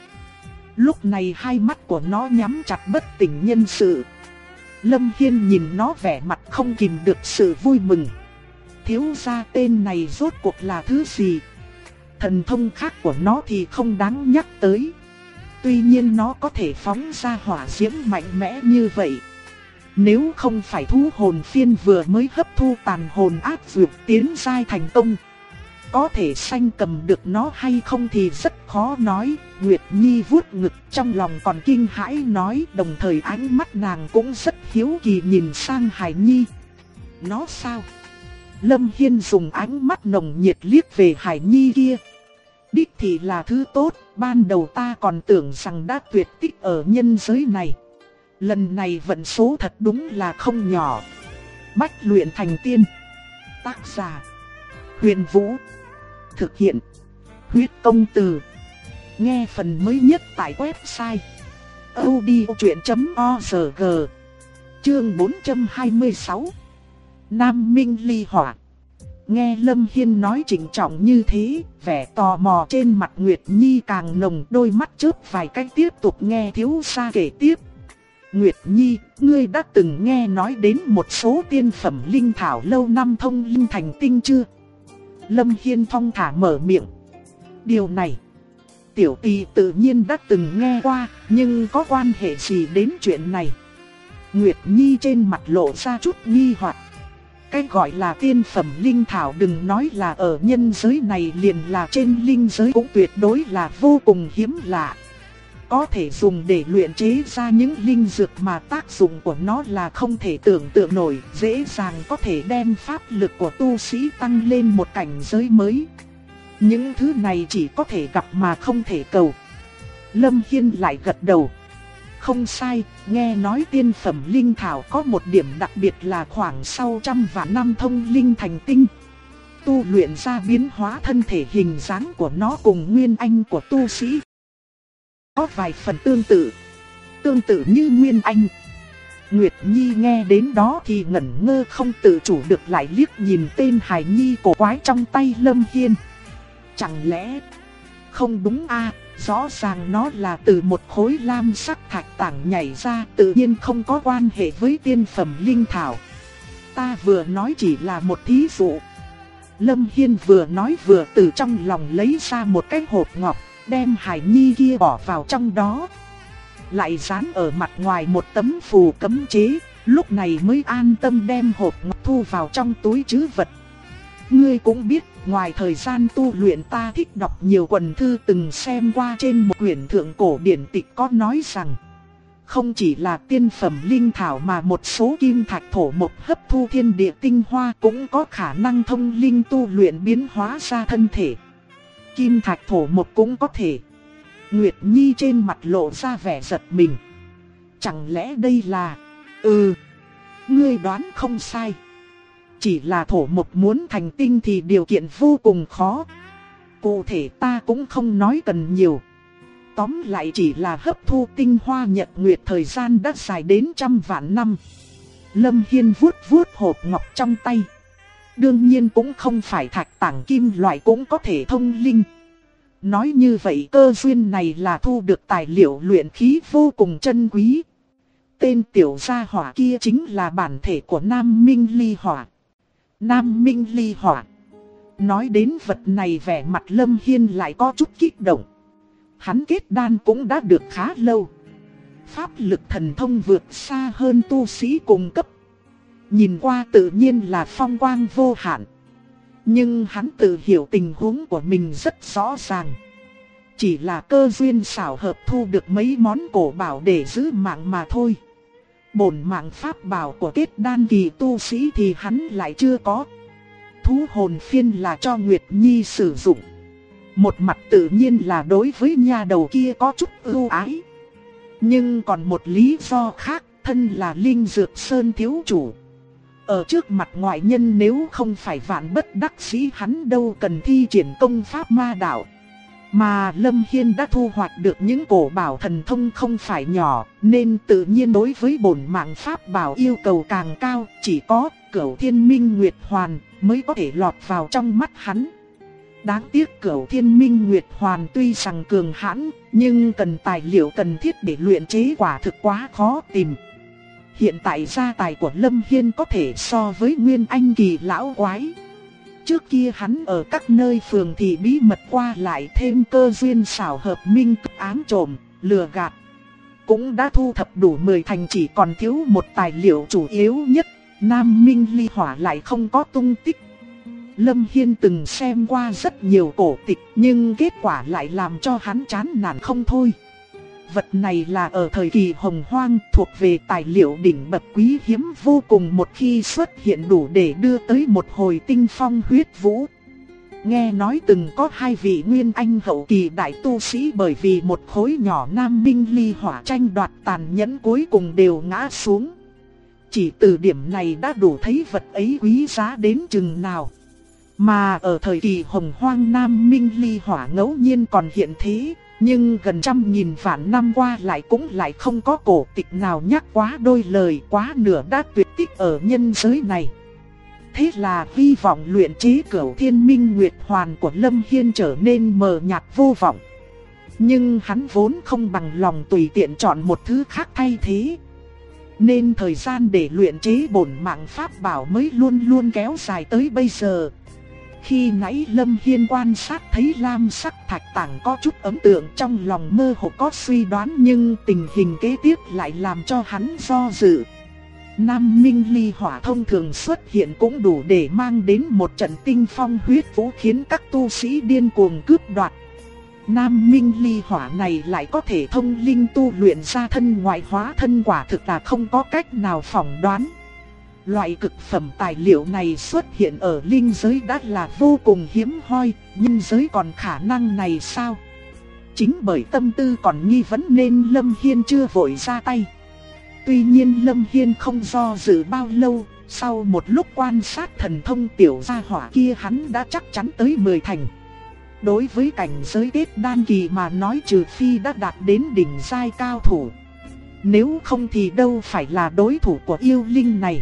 Lúc này hai mắt của nó nhắm chặt bất tỉnh nhân sự. Lâm Hiên nhìn nó vẻ mặt không kìm được sự vui mừng. Thiếu gia tên này rốt cuộc là thứ gì? Thần thông khác của nó thì không đáng nhắc tới. Tuy nhiên nó có thể phóng ra hỏa diễm mạnh mẽ như vậy. Nếu không phải thú hồn phiên vừa mới hấp thu tàn hồn ác dược tiến giai thành công, có thể sanh cầm được nó hay không thì rất khó nói. Nguyệt Nhi vuốt ngực trong lòng còn kinh hãi nói, đồng thời ánh mắt nàng cũng rất hiếu kỳ nhìn sang Hải Nhi. Nó sao? Lâm Hiên dùng ánh mắt nồng nhiệt liếc về Hải Nhi kia. Đích thì là thứ tốt, ban đầu ta còn tưởng rằng đã tuyệt tích ở nhân giới này. Lần này vận số thật đúng là không nhỏ. Bách luyện thành tiên. Tác giả Huyền Vũ. Thực hiện Huyết Công Từ. Nghe phần mới nhất tại website audiochuyện.org. Chương 426. Nam Minh Ly Hỏa. Nghe Lâm Hiên nói trịnh trọng như thế, vẻ tò mò trên mặt Nguyệt Nhi càng nồng, đôi mắt chớp vài cái tiếp tục nghe thiếu gia kể tiếp. Nguyệt Nhi, ngươi đã từng nghe nói đến một số tiên phẩm linh thảo lâu năm thông linh thành tinh chưa? Lâm Hiên thong thả mở miệng. Điều này, tiểu tỳ tự nhiên đã từng nghe qua, nhưng có quan hệ gì đến chuyện này? Nguyệt Nhi trên mặt lộ ra chút nghi hoặc. Cái gọi là tiên phẩm linh thảo đừng nói là ở nhân giới này, liền là trên linh giới cũng tuyệt đối là vô cùng hiếm lạ. Có thể dùng để luyện chế ra những linh dược mà tác dụng của nó là không thể tưởng tượng nổi, dễ dàng có thể đem pháp lực của tu sĩ tăng lên một cảnh giới mới. Những thứ này chỉ có thể gặp mà không thể cầu. Lâm Hiên lại gật đầu. Không sai, nghe nói tiên phẩm linh thảo có một điểm đặc biệt là khoảng sau trăm vạn năm thông linh thành tinh. Tu luyện ra biến hóa thân thể hình dáng của nó cùng nguyên anh của tu sĩ. Có vài phần tương tự như nguyên anh. Nguyệt Nhi nghe đến đó thì ngẩn ngơ không tự chủ được lại liếc nhìn tên hài nhi cổ quái trong tay Lâm Hiên. Chẳng lẽ không đúng a? Rõ ràng nó là từ một khối lam sắc thạch tảng nhảy ra, tự nhiên không có quan hệ với tiên phẩm linh thảo. Ta vừa nói chỉ là một thí dụ. Lâm Hiên vừa nói vừa từ trong lòng lấy ra một cái hộp ngọc, đem hài nhi kia bỏ vào trong đó. Lại dán ở mặt ngoài một tấm phù cấm chế, lúc này mới an tâm đem hộp ngọc thu vào trong túi trữ vật. Ngươi cũng biết, ngoài thời gian tu luyện ta thích đọc nhiều quần thư, từng xem qua trên một quyển thượng cổ điển tịch có nói rằng không chỉ là tiên phẩm linh thảo mà một số kim thạch thổ mộc hấp thu thiên địa tinh hoa cũng có khả năng thông linh tu luyện biến hóa ra thân thể. Kim thạch thổ mộc cũng có thể. Nguyệt Nhi trên mặt lộ ra vẻ giật mình. Chẳng lẽ đây là... Ngươi đoán không sai. Chỉ là thổ mộc muốn thành tinh thì điều kiện vô cùng khó. Cụ thể ta cũng không nói cần nhiều. Tóm lại chỉ là hấp thu tinh hoa nhật nguyệt thời gian đã dài đến trăm vạn năm. Lâm Hiên vuốt vuốt hộp ngọc trong tay. Đương nhiên cũng không phải thạch tảng kim loại cũng có thể thông linh. Nói như vậy cơ duyên này là thu được tài liệu luyện khí vô cùng chân quý. Tên tiểu gia hỏa kia chính là bản thể của Nam Minh Ly Hỏa. Nam Minh Ly Hỏa. Nói đến vật này vẻ mặt Lâm Hiên lại có chút kích động. Hắn kết đan cũng đã được khá lâu. Pháp lực thần thông vượt xa hơn tu sĩ cùng cấp. Nhìn qua tự nhiên là phong quang vô hạn. Nhưng hắn tự hiểu tình huống của mình rất rõ ràng. Chỉ là cơ duyên xảo hợp thu được mấy món cổ bảo để giữ mạng mà thôi. Bổn mạng pháp bảo của kết đan kỳ tu sĩ thì hắn lại chưa có. Thú hồn phiên là cho Nguyệt Nhi sử dụng. Một mặt tự nhiên là đối với nha đầu kia có chút ưu ái. Nhưng còn một lý do khác, thân là Linh Dược Sơn thiếu chủ. Ở trước mặt ngoại nhân nếu không phải vạn bất đắc dĩ hắn đâu cần thi triển công pháp ma đạo. Mà Lâm Hiên đã thu hoạch được những cổ bảo thần thông không phải nhỏ, nên tự nhiên đối với bổn mạng pháp bảo yêu cầu càng cao, chỉ có Cửu Thiên Minh Nguyệt Hoàn mới có thể lọt vào trong mắt hắn. Đáng tiếc Cửu Thiên Minh Nguyệt Hoàn tuy rằng cường hãn, nhưng cần tài liệu cần thiết để luyện chế quả thực quá khó tìm. Hiện tại gia tài của Lâm Hiên có thể so với Nguyên Anh kỳ lão quái. Trước kia hắn ở các nơi phường thì bí mật qua lại thêm cơ duyên xảo hợp minh cực ám trộm, lừa gạt. Cũng đã thu thập đủ 10 thành, chỉ còn thiếu một tài liệu chủ yếu nhất, Nam Minh Ly Hỏa lại không có tung tích. Lâm Hiên từng xem qua rất nhiều cổ tịch nhưng kết quả lại làm cho hắn chán nản không thôi. Vật này là ở thời kỳ hồng hoang, thuộc về tài liệu đỉnh bậc quý hiếm vô cùng, một khi xuất hiện đủ để đưa tới một hồi tinh phong huyết vũ. Nghe nói từng có 2 vị Nguyên Anh hậu kỳ đại tu sĩ bởi vì một khối nhỏ Nam Minh Ly Hỏa tranh đoạt tàn nhẫn cuối cùng đều ngã xuống. Chỉ từ điểm này đã đủ thấy vật ấy quý giá đến chừng nào. Mà ở thời kỳ hồng hoang Nam Minh Ly Hỏa ngẫu nhiên còn hiện thế. Nhưng gần 100.000 vạn năm qua lại không có cổ tịch nào nhắc quá đôi lời, quá nửa đã tuyệt tích ở nhân giới này. Thế là hy vọng luyện chế Cửu Thiên Minh Nguyệt Hoàn của Lâm Hiên trở nên mờ nhạt vô vọng. Nhưng hắn vốn không bằng lòng tùy tiện chọn một thứ khác thay thế. Nên thời gian để luyện chế bổn mạng pháp bảo mới luôn luôn kéo dài tới bây giờ. Khi nãy Lâm Hiên quan sát thấy lam sắc thạch tảng có chút ấn tượng, trong lòng mơ hồ có suy đoán, nhưng tình hình kế tiếp lại làm cho hắn do dự. Nam Minh Ly Hỏa thông thường xuất hiện cũng đủ để mang đến một trận tinh phong huyết vũ khiến các tu sĩ điên cuồng cướp đoạt. Nam Minh Ly Hỏa này lại có thể thông linh tu luyện ra thân ngoại hóa thân, quả thực là không có cách nào phỏng đoán. Loại cực phẩm tài liệu này xuất hiện ở linh giới đã là vô cùng hiếm hoi, nhân giới còn khả năng này sao? Chính bởi tâm tư còn nghi vấn nên Lâm Hiên chưa vội ra tay. Tuy nhiên Lâm Hiên không do dự bao lâu, sau một lúc quan sát thần thông tiểu gia hỏa kia hắn đã chắc chắn tới 10 thành. Đối với cảnh giới kết đan kỳ mà nói, trừ phi đã đạt đến đỉnh giai cao thủ, nếu không thì đâu phải là đối thủ của yêu linh này.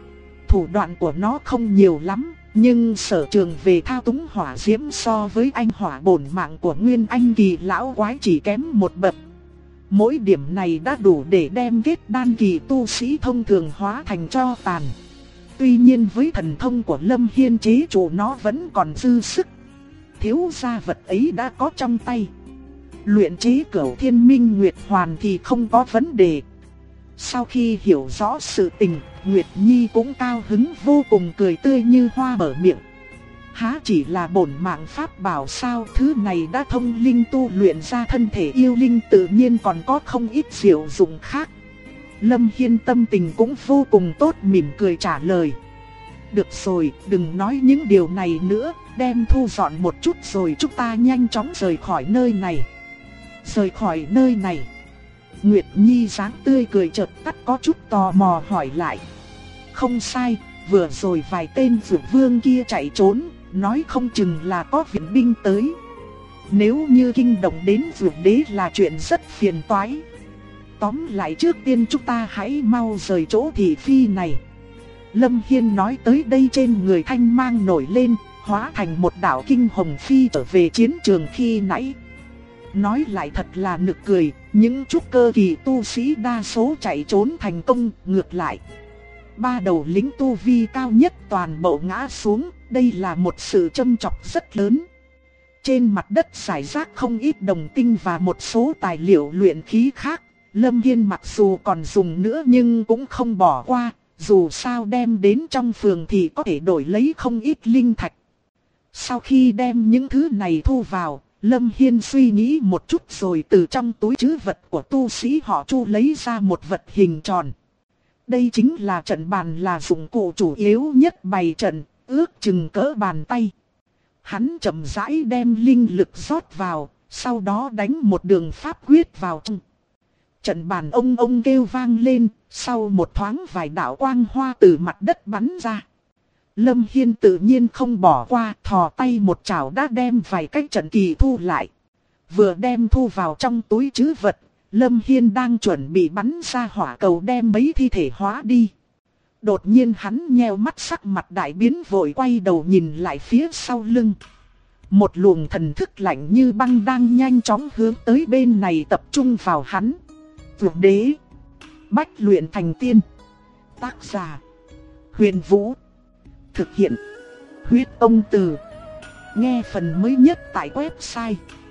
Thủ đoạn của nó không nhiều lắm, nhưng sở trường về thao túng hỏa diễm so với anh hỏa bổn mạng của Nguyên Anh kỳ lão quái chỉ kém một bậc. Mỗi điểm này đã đủ để đem kết đan kỳ tu sĩ thông thường hóa thành tro tàn. Tuy nhiên với thần thông của Lâm Hiên chế trụ nó vẫn còn dư sức. Thiếu gia vật ấy đã có trong tay, luyện chế Cửu Thiên Minh Nguyệt Hoàn thì không có vấn đề. Sau khi hiểu rõ sự tình, Nguyệt Nhi cũng cao hứng vô cùng, cười tươi như hoa mở miệng. Há chỉ là bổn mạng pháp bảo sao, thứ này đã thông linh tu luyện ra thân thể yêu linh, tự nhiên còn có không ít diệu dụng khác. Lâm Hiên tâm tình cũng vô cùng tốt, mỉm cười trả lời. Được rồi, đừng nói những điều này nữa, đem thu dọn một chút rồi chúng ta nhanh chóng rời khỏi nơi này. Rời khỏi nơi này? Nguyệt Nhi dáng tươi cười chợt tắt, có chút tò mò hỏi lại. Không sai, vừa rồi vài tên dược vương kia chạy trốn, nói không chừng là có viện binh tới. Nếu như kinh động đến dược đế là chuyện rất phiền toái. Tóm lại trước tiên chúng ta hãy mau rời chỗ thị phi này. Lâm Hiên nói tới đây trên người thanh mang nổi lên, hóa thành một đạo kinh hồng phi trở về chiến trường khi nãy. Nói lại thật là nực cười, những trúc cơ kỳ tu sĩ đa số chạy trốn thành công, ngược lại ba đầu lính tu vi cao nhất toàn bộ ngã xuống, đây là một sự châm chọc rất lớn. Trên mặt đất rải rác không ít đồng tinh và một số tài liệu luyện khí khác. Lâm Hiên mặc dù còn dùng nữa nhưng cũng không bỏ qua, dù sao đem đến trong phường thì có thể đổi lấy không ít linh thạch. Sau khi đem những thứ này thu vào, Lâm Hiên suy nghĩ một chút rồi từ trong túi trữ vật của tu sĩ họ Chu lấy ra một vật hình tròn. Đây chính là trận bàn, là dụng cụ chủ yếu nhất bày trận, ước chừng cỡ bàn tay. Hắn chậm rãi đem linh lực rót vào, sau đó đánh một đường pháp quyết vào trong. Trận bàn ông kêu vang lên, sau một thoáng vài đạo quang hoa từ mặt đất bắn ra. Lâm Hiên tự nhiên không bỏ qua, thò tay một chảo đã đem vài cái trận kỳ thu lại. Vừa đem thu vào trong túi trữ vật, Lâm Hiên đang chuẩn bị bắn ra hỏa cầu đem mấy thi thể hóa đi. Đột nhiên hắn nheo mắt, sắc mặt đại biến, vội quay đầu nhìn lại phía sau lưng. Một luồng thần thức lạnh như băng đang nhanh chóng hướng tới bên này tập trung vào hắn. Vượt đế, bách luyện thành tiên. Tác giả Huyền Vũ. Thực hiện Huyết Ông Từ. Nghe phần mới nhất tại website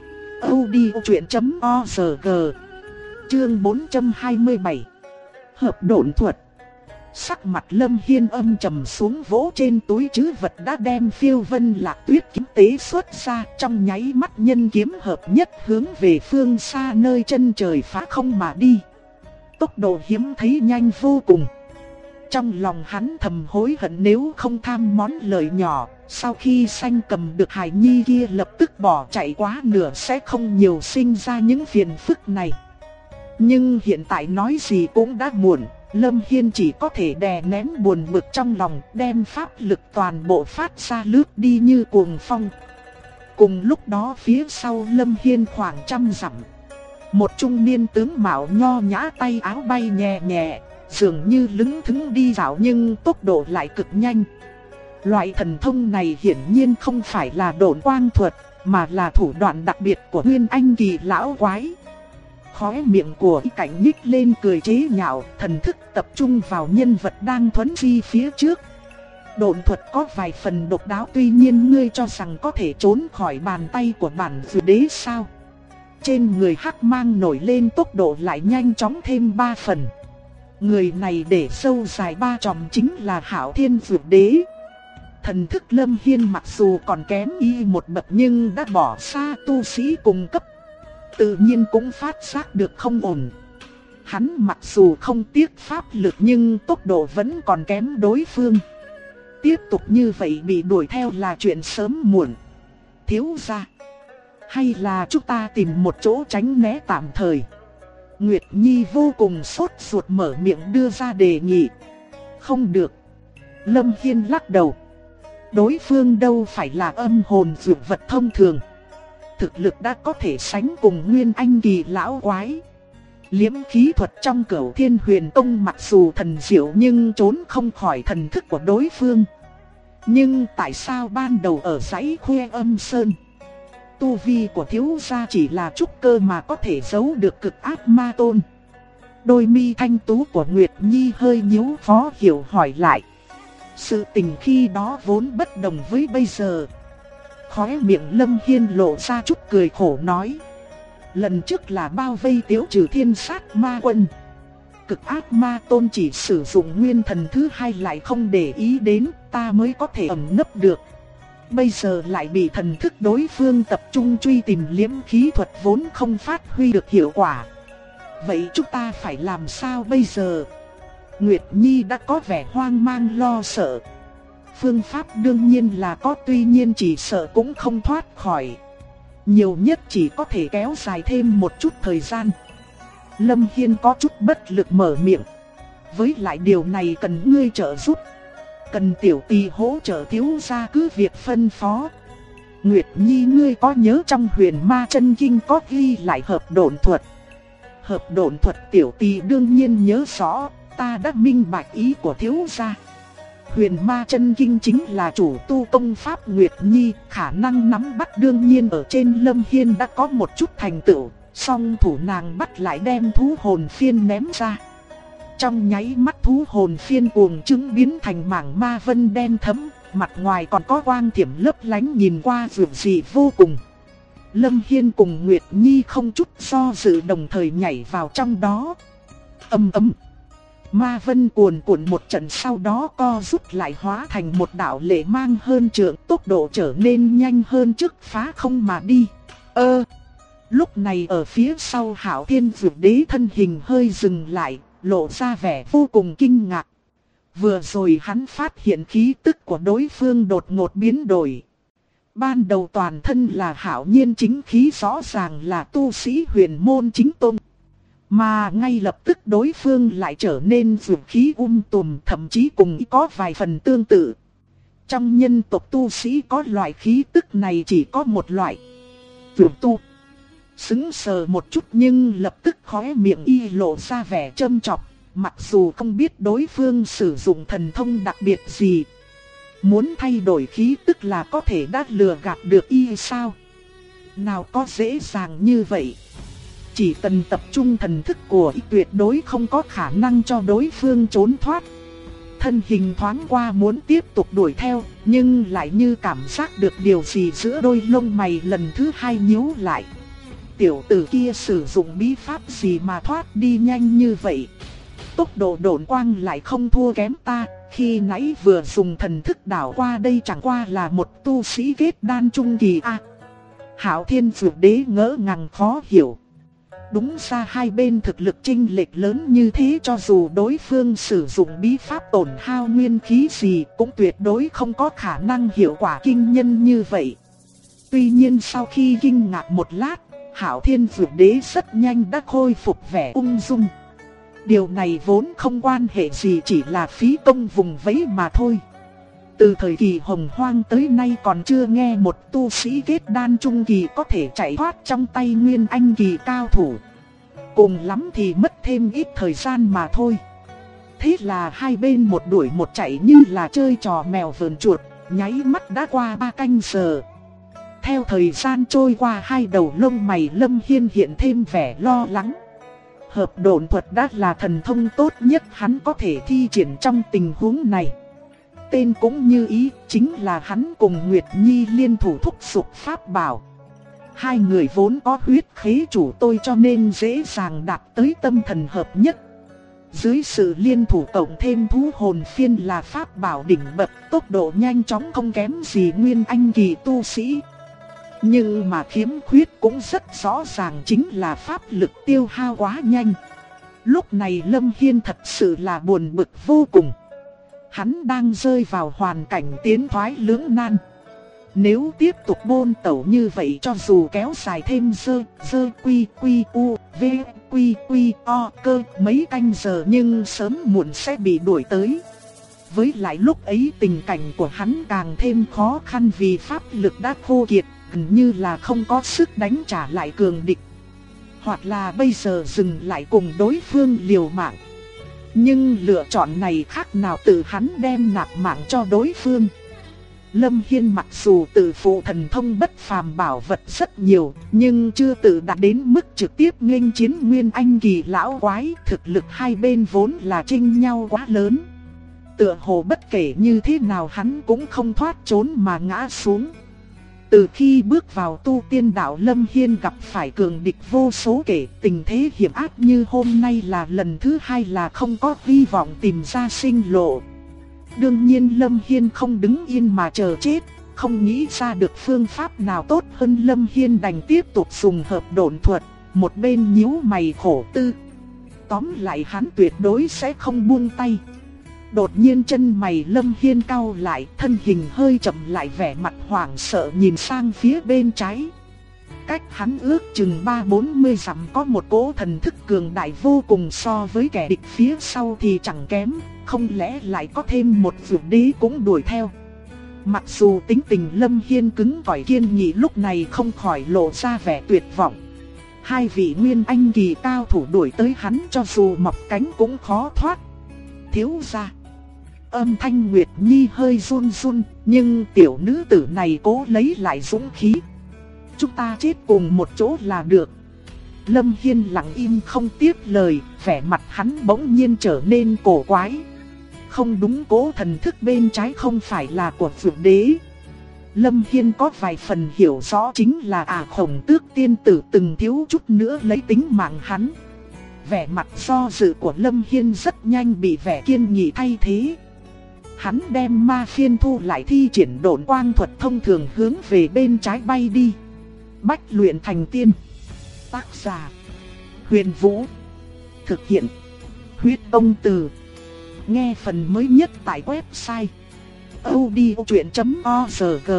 audiochuyện.org. Chương 427. Hợp độn thuật. Sắc mặt Lâm Hiên âm trầm xuống, vỗ trên túi trữ vật đã đem Phiêu Vân Lạc Tuyết kiếm tế xuất ra, trong nháy mắt nhân kiếm hợp nhất hướng về phương xa nơi chân trời phá không mà đi. Tốc độ hiếm thấy nhanh vô cùng. Trong lòng hắn thầm hối hận nếu không tham món lợi nhỏ, sau khi sanh cầm được hài nhi kia lập tức bỏ chạy quá nửa sẽ không nhiều sinh ra những phiền phức này. Nhưng hiện tại nói gì cũng đã muộn, Lâm Hiên chỉ có thể đè nén buồn bực trong lòng, đem pháp lực toàn bộ phát ra lướt đi như cuồng phong. Cùng lúc đó phía sau Lâm Hiên khoảng 100 dặm, một trung niên tướng mạo nho nhã, tay áo bay nhẹ nhẹ, dường như lững thững đi dạo nhưng tốc độ lại cực nhanh. Loại thần thông này hiển nhiên không phải là độn quang thuật, mà là thủ đoạn đặc biệt của Nguyên Anh kỳ lão quái. Khóe miệng của Y Cảnh nhích lên cười chế nhạo, thần thức tập trung vào nhân vật đang thuấn di phía trước. Độn thuật có vài phần độc đáo, tuy nhiên ngươi cho rằng có thể trốn khỏi bàn tay của bản Dược Đế sao? Trên người hắc mang nổi lên, tốc độ lại nhanh chóng thêm 3 phần. Người này để sâu dài 3 tròm chính là Hạo Thiên Dược Đế. Thần thức Lâm Hiên mặc dù còn kém y một bậc nhưng đã bỏ xa tu sĩ cùng cấp, tự nhiên cũng phát giác được không ổn. hắn mặc dù không tiếc pháp lực nhưng tốc độ vẫn còn kém đối phương. Tiếp tục như vậy bị đuổi theo là chuyện sớm muộn. Thiếu gia, hay là chúng ta tìm một chỗ tránh né tạm thời? Nguyệt Nhi vô cùng sốt ruột mở miệng đưa ra đề nghị. Không được. Lâm Hiên lắc đầu. Đối phương đâu phải là âm hồn dược vật thông thường. Thực lực đã có thể sánh cùng Nguyên Anh kỳ lão quái. Liễm khí thuật trong Cửu Thiên Huyền Tông mặc dù thần diệu nhưng trốn không khỏi thần thức của đối phương. Nhưng tại sao ban đầu ở dãy Khuê Âm Sơn, tu vi của thiếu gia chỉ là trúc cơ mà có thể giấu được cực ác ma tôn? Đôi mi thanh tú của Nguyệt Nhi hơi nhíu, khó hiểu hỏi lại. Sự tình khi đó vốn bất đồng với bây giờ. Khóe miệng Lâm Hiên lộ ra chút cười khổ nói. Lần trước là bao vây tiêu trừ thiên sát ma quân. Cực ác ma tôn chỉ sử dụng nguyên thần thứ hai lại không để ý đến, ta mới có thể ẩn nấp được. Bây giờ lại bị thần thức đối phương tập trung truy tìm, liễm khí thuật vốn không phát huy được hiệu quả. Vậy chúng ta phải làm sao bây giờ? Nguyệt Nhi đã có vẻ hoang mang lo sợ. Phương pháp đương nhiên là có, tuy nhiên chỉ sợ cũng không thoát khỏi. Nhiều nhất chỉ có thể kéo dài thêm một chút thời gian. Lâm Hiên có chút bất lực mở miệng. Với lại điều này cần ngươi trợ giúp. Cần tiểu tỳ hỗ trợ thiếu gia cứ việc phân phó. Nguyệt Nhi, ngươi có nhớ trong Huyền Ma Chân Kinh có ghi lại hợp độn thuật? Hợp độn thuật tiểu tỳ đương nhiên nhớ rõ, ta đã minh bạch ý của thiếu gia. Huyền Ma Chân Kinh chính là chủ tu công pháp Nguyệt Nhi, khả năng nắm bắt đương nhiên ở trên Lâm Hiên đã có một chút thành tựu, song thủ nàng bắt lại đem thú hồn phiên ném ra. Trong nháy mắt thú hồn phiên cuồng trứng biến thành mảng ma vân đen thẫm, mặt ngoài còn có quang thiểm lấp lánh nhìn qua dịu dị vô cùng. Lâm Hiên cùng Nguyệt Nhi không chút do dự đồng thời nhảy vào trong đó. Ầm ầm. Ma vân cuồn cuộn một trận, sau đó co rút lại hóa thành một đạo lệ mang hơn trượng, tốc độ trở nên nhanh hơn trước, phá không mà đi. Lúc này ở phía sau Hạo Thiên Dược Đế thân hình hơi dừng lại, lộ ra vẻ vô cùng kinh ngạc. Vừa rồi hắn phát hiện khí tức của đối phương đột ngột biến đổi. Ban đầu toàn thân là hạo nhiên chính khí, rõ ràng là tu sĩ huyền môn chính tông. Mà ngay lập tức đối phương lại trở nên dược khí tùm, thậm chí cùng có vài phần tương tự. Trong nhân tộc tu sĩ có loại khí tức này chỉ có một loại, dược tu. Sững sờ một chút nhưng lập tức khóe miệng y lộ ra vẻ châm chọc, mặc dù không biết đối phương sử dụng thần thông đặc biệt gì. Muốn thay đổi khí tức là có thể đã lừa gạt được y sao? Nào có dễ dàng như vậy. Chỉ cần tập trung thần thức của y tuyệt đối không có khả năng cho đối phương trốn thoát. Thân hình thoáng qua muốn tiếp tục đuổi theo, nhưng lại như cảm giác được điều gì giữa đôi lông mày lần thứ hai nhíu lại. Tiểu tử kia sử dụng bí pháp gì mà thoát đi nhanh như vậy? Tốc độ độn quang lại không thua kém ta, khi nãy vừa dùng thần thức đảo qua đây chẳng qua là một tu sĩ kết đan trung kỳ a. Hạo Thiên Dược Đế ngỡ ngàng khó hiểu. Đúng ra hai bên thực lực chênh lệch lớn như thế, cho dù đối phương sử dụng bí pháp tổn hao nguyên khí gì cũng tuyệt đối không có khả năng hiệu quả kinh nhân như vậy. Tuy nhiên sau khi kinh ngạc một lát, Hạo Thiên Dược Đế rất nhanh đã khôi phục vẻ ung dung. Điều này vốn không quan hệ gì, chỉ là phí công vùng vẫy mà thôi. Từ thời kỳ hồng hoang tới nay còn chưa nghe một tu sĩ kết đan trung kỳ có thể chạy thoát trong tay nguyên anh kỳ cao thủ. Cùng lắm thì mất thêm ít thời gian mà thôi. Thế là hai bên một đuổi một chạy như là chơi trò mèo vờn chuột, nháy mắt đã qua 3 canh giờ. Theo thời gian trôi qua, hai đầu lông mày Lâm Hiên hiện thêm vẻ lo lắng. Hợp độn thuật đã là thần thông tốt nhất hắn có thể thi triển trong tình huống này. Tên cũng như ý, chính là hắn cùng Nguyệt Nhi liên thủ thúc giục pháp bảo. Hai người vốn có huyết khế chủ tôi cho nên dễ dàng đạt tới tâm thần hợp nhất. Dưới sự liên thủ cộng thêm thú hồn phiên là pháp bảo đỉnh bậc, tốc độ nhanh chóng không kém gì nguyên anh kỳ tu sĩ. Nhưng mà khiếm khuyết cũng rất rõ ràng, chính là pháp lực tiêu hao quá nhanh. Lúc này Lâm Hiên thật sự là buồn bực vô cùng. Hắn đang rơi vào hoàn cảnh tiến thoái lưỡng nan. Nếu tiếp tục bôn tẩu như vậy, cho dù kéo dài thêm quy u v quy o cơ mấy canh giờ, nhưng sớm muộn sẽ bị đuổi tới. Với lại lúc ấy tình cảnh của hắn càng thêm khó khăn vì pháp lực đã khô kiệt, gần như là không có sức đánh trả lại cường địch. Hoặc là bây giờ dừng lại cùng đối phương liều mạng. Nhưng lựa chọn này khác nào tự hắn đem nạp mạng cho đối phương. Lâm Hiên mặc dù tự phụ thần thông bất phàm bảo vật rất nhiều, nhưng chưa tự đạt đến mức trực tiếp nghênh chiến Nguyên Anh kỳ lão quái. Thực lực hai bên vốn là chênh nhau quá lớn. Tựa hồ bất kể như thế nào hắn cũng không thoát trốn mà ngã xuống. Từ khi bước vào tu tiên đạo, Lâm Hiên gặp phải cường địch vô số kể, tình thế hiểm ác như hôm nay là lần thứ hai là không có hy vọng tìm ra sinh lộ. Đương nhiên Lâm Hiên không đứng yên mà chờ chết, không nghĩ ra được phương pháp nào tốt hơn, Lâm Hiên đành tiếp tục dùng hợp độn thuật, một bên nhíu mày khổ tư. Tóm lại hắn tuyệt đối sẽ không buông tay. Đột nhiên chân mày Lâm Hiên cau lại, thân hình hơi chậm lại, vẻ mặt hoảng sợ nhìn sang phía bên trái. Cách hắn ước chừng 30-40 dặm có một cỗ thần thức cường đại vô cùng, so với kẻ địch phía sau thì chẳng kém, không lẽ lại có thêm một Dược Đế cũng đuổi theo. Mặc dù tính tình Lâm Hiên cứng cỏi kiên nghị, lúc này không khỏi lộ ra vẻ tuyệt vọng. Hai vị Nguyên Anh kỳ cao thủ đuổi tới hắn, cho dù mọc cánh cũng khó thoát. Thiếu gia. Âm thanh Nguyệt Nhi hơi run run, nhưng tiểu nữ tử này cố lấy lại dũng khí. Chúng ta chết cùng một chỗ là được. Lâm Hiên lặng im không tiếp lời, vẻ mặt hắn bỗng nhiên trở nên cổ quái. Không đúng, cố thần thức bên trái không phải là của Dược Đế. Lâm Hiên có vài phần hiểu rõ, chính là Khổng Tước tiên tử từng thiếu chút nữa lấy tính mạng hắn. Vẻ mặt do dự của Lâm Hiên rất nhanh bị vẻ kiên nghị thay thế. Hắn đem ma phiên thu lại, thi triển độn quang thuật thông thường hướng về bên trái bay đi. Bách luyện thành tiên. Tác giả Huyền Vũ. Thực hiện Huyết Công Từ. Nghe phần mới nhất tại website audiochuyện.org.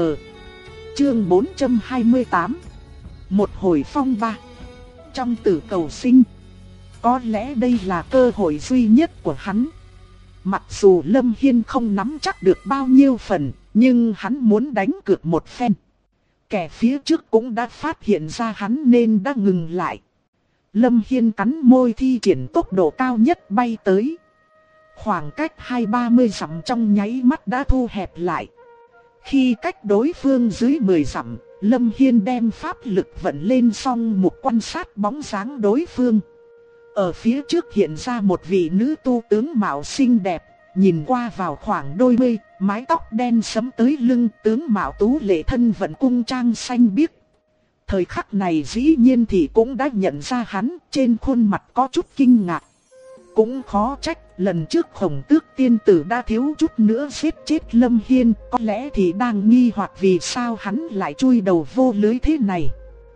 Chương 428. Một hồi phong ba. Trong tử cầu sinh. Có lẽ đây là cơ hội duy nhất của hắn. Mặc dù Lâm Hiên không nắm chắc được bao nhiêu phần, nhưng hắn muốn đánh cược một phen. Kẻ phía trước cũng đã phát hiện ra hắn nên đã ngừng lại. Lâm Hiên cắn môi thi triển tốc độ cao nhất bay tới. Khoảng cách 20-30 dặm trong nháy mắt đã thu hẹp lại. Khi cách đối phương dưới 10 dặm, Lâm Hiên đem pháp lực vận lên song mục quan sát bóng dáng đối phương. Ở phía trước hiện ra một vị nữ tu tướng mạo xinh đẹp, nhìn qua vào khoảng đôi mươi, mái tóc đen sẫm tới lưng, tướng mạo tú lệ, thân vận cung trang xanh biếc. Thời khắc này dĩ nhiên thì cũng đã nhận ra hắn, trên khuôn mặt có chút kinh ngạc. Cũng khó trách, lần trước Khổng Tước tiên tử đã thiếu chút nữa giết chết Lâm Hiên, có lẽ thì đang nghi hoặc vì sao hắn lại chui đầu vô lưới thế này.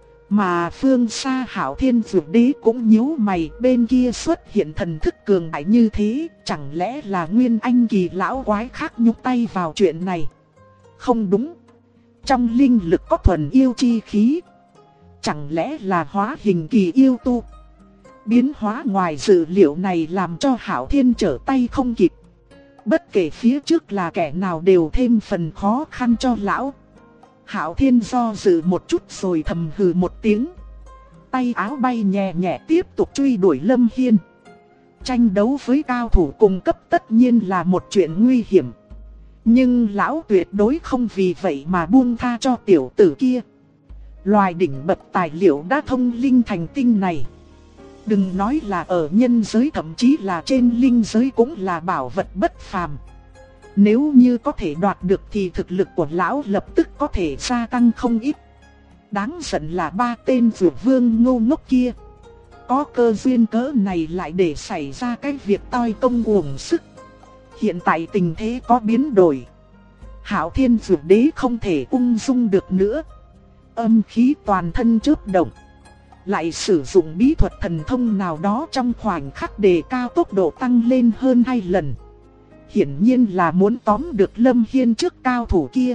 Mà phương xa Hạo Thiên Dược Đế cũng nhíu mày, bên kia xuất hiện thần thức cường đại như thế, chẳng lẽ là Nguyên Anh kỳ lão quái khác nhúc tay vào chuyện này? Không đúng, trong linh lực có thuần yêu chi khí, chẳng lẽ là hóa hình kỳ yêu tu? Biến hóa ngoài dự liệu này làm cho Hạo Thiên trở tay không kịp. Bất kể phía trước là kẻ nào đều thêm phần khó khăn cho lão. Hạo Thiên do dự một chút rồi thầm hừ một tiếng. Tay áo bay nhẹ nhẹ tiếp tục truy đuổi Lâm Hiên. Tranh đấu với cao thủ cùng cấp tất nhiên là một chuyện nguy hiểm. Nhưng lão tuyệt đối không vì vậy mà buông tha cho tiểu tử kia. Loài đỉnh bậc tài liệu đã thông linh thành tinh này, đừng nói là ở nhân giới, thậm chí là trên linh giới cũng là bảo vật bất phàm. Nếu như có thể đoạt được thì thực lực của lão lập tức có thể gia tăng không ít. Đáng giận là ba tên Dược Vương ngu ngốc kia, có cơ duyên cỡ này lại để xảy ra cái việc toi công uổng sức. Hiện tại tình thế có biến đổi, Hạo Thiên Dược Đế không thể ung dung được nữa. Âm khí toàn thân chớp động, lại sử dụng bí thuật thần thông nào đó trong khoảnh khắc đề cao tốc độ tăng lên hơn 2 lần. Hiển nhiên là muốn tóm được Lâm Hiên trước cao thủ kia.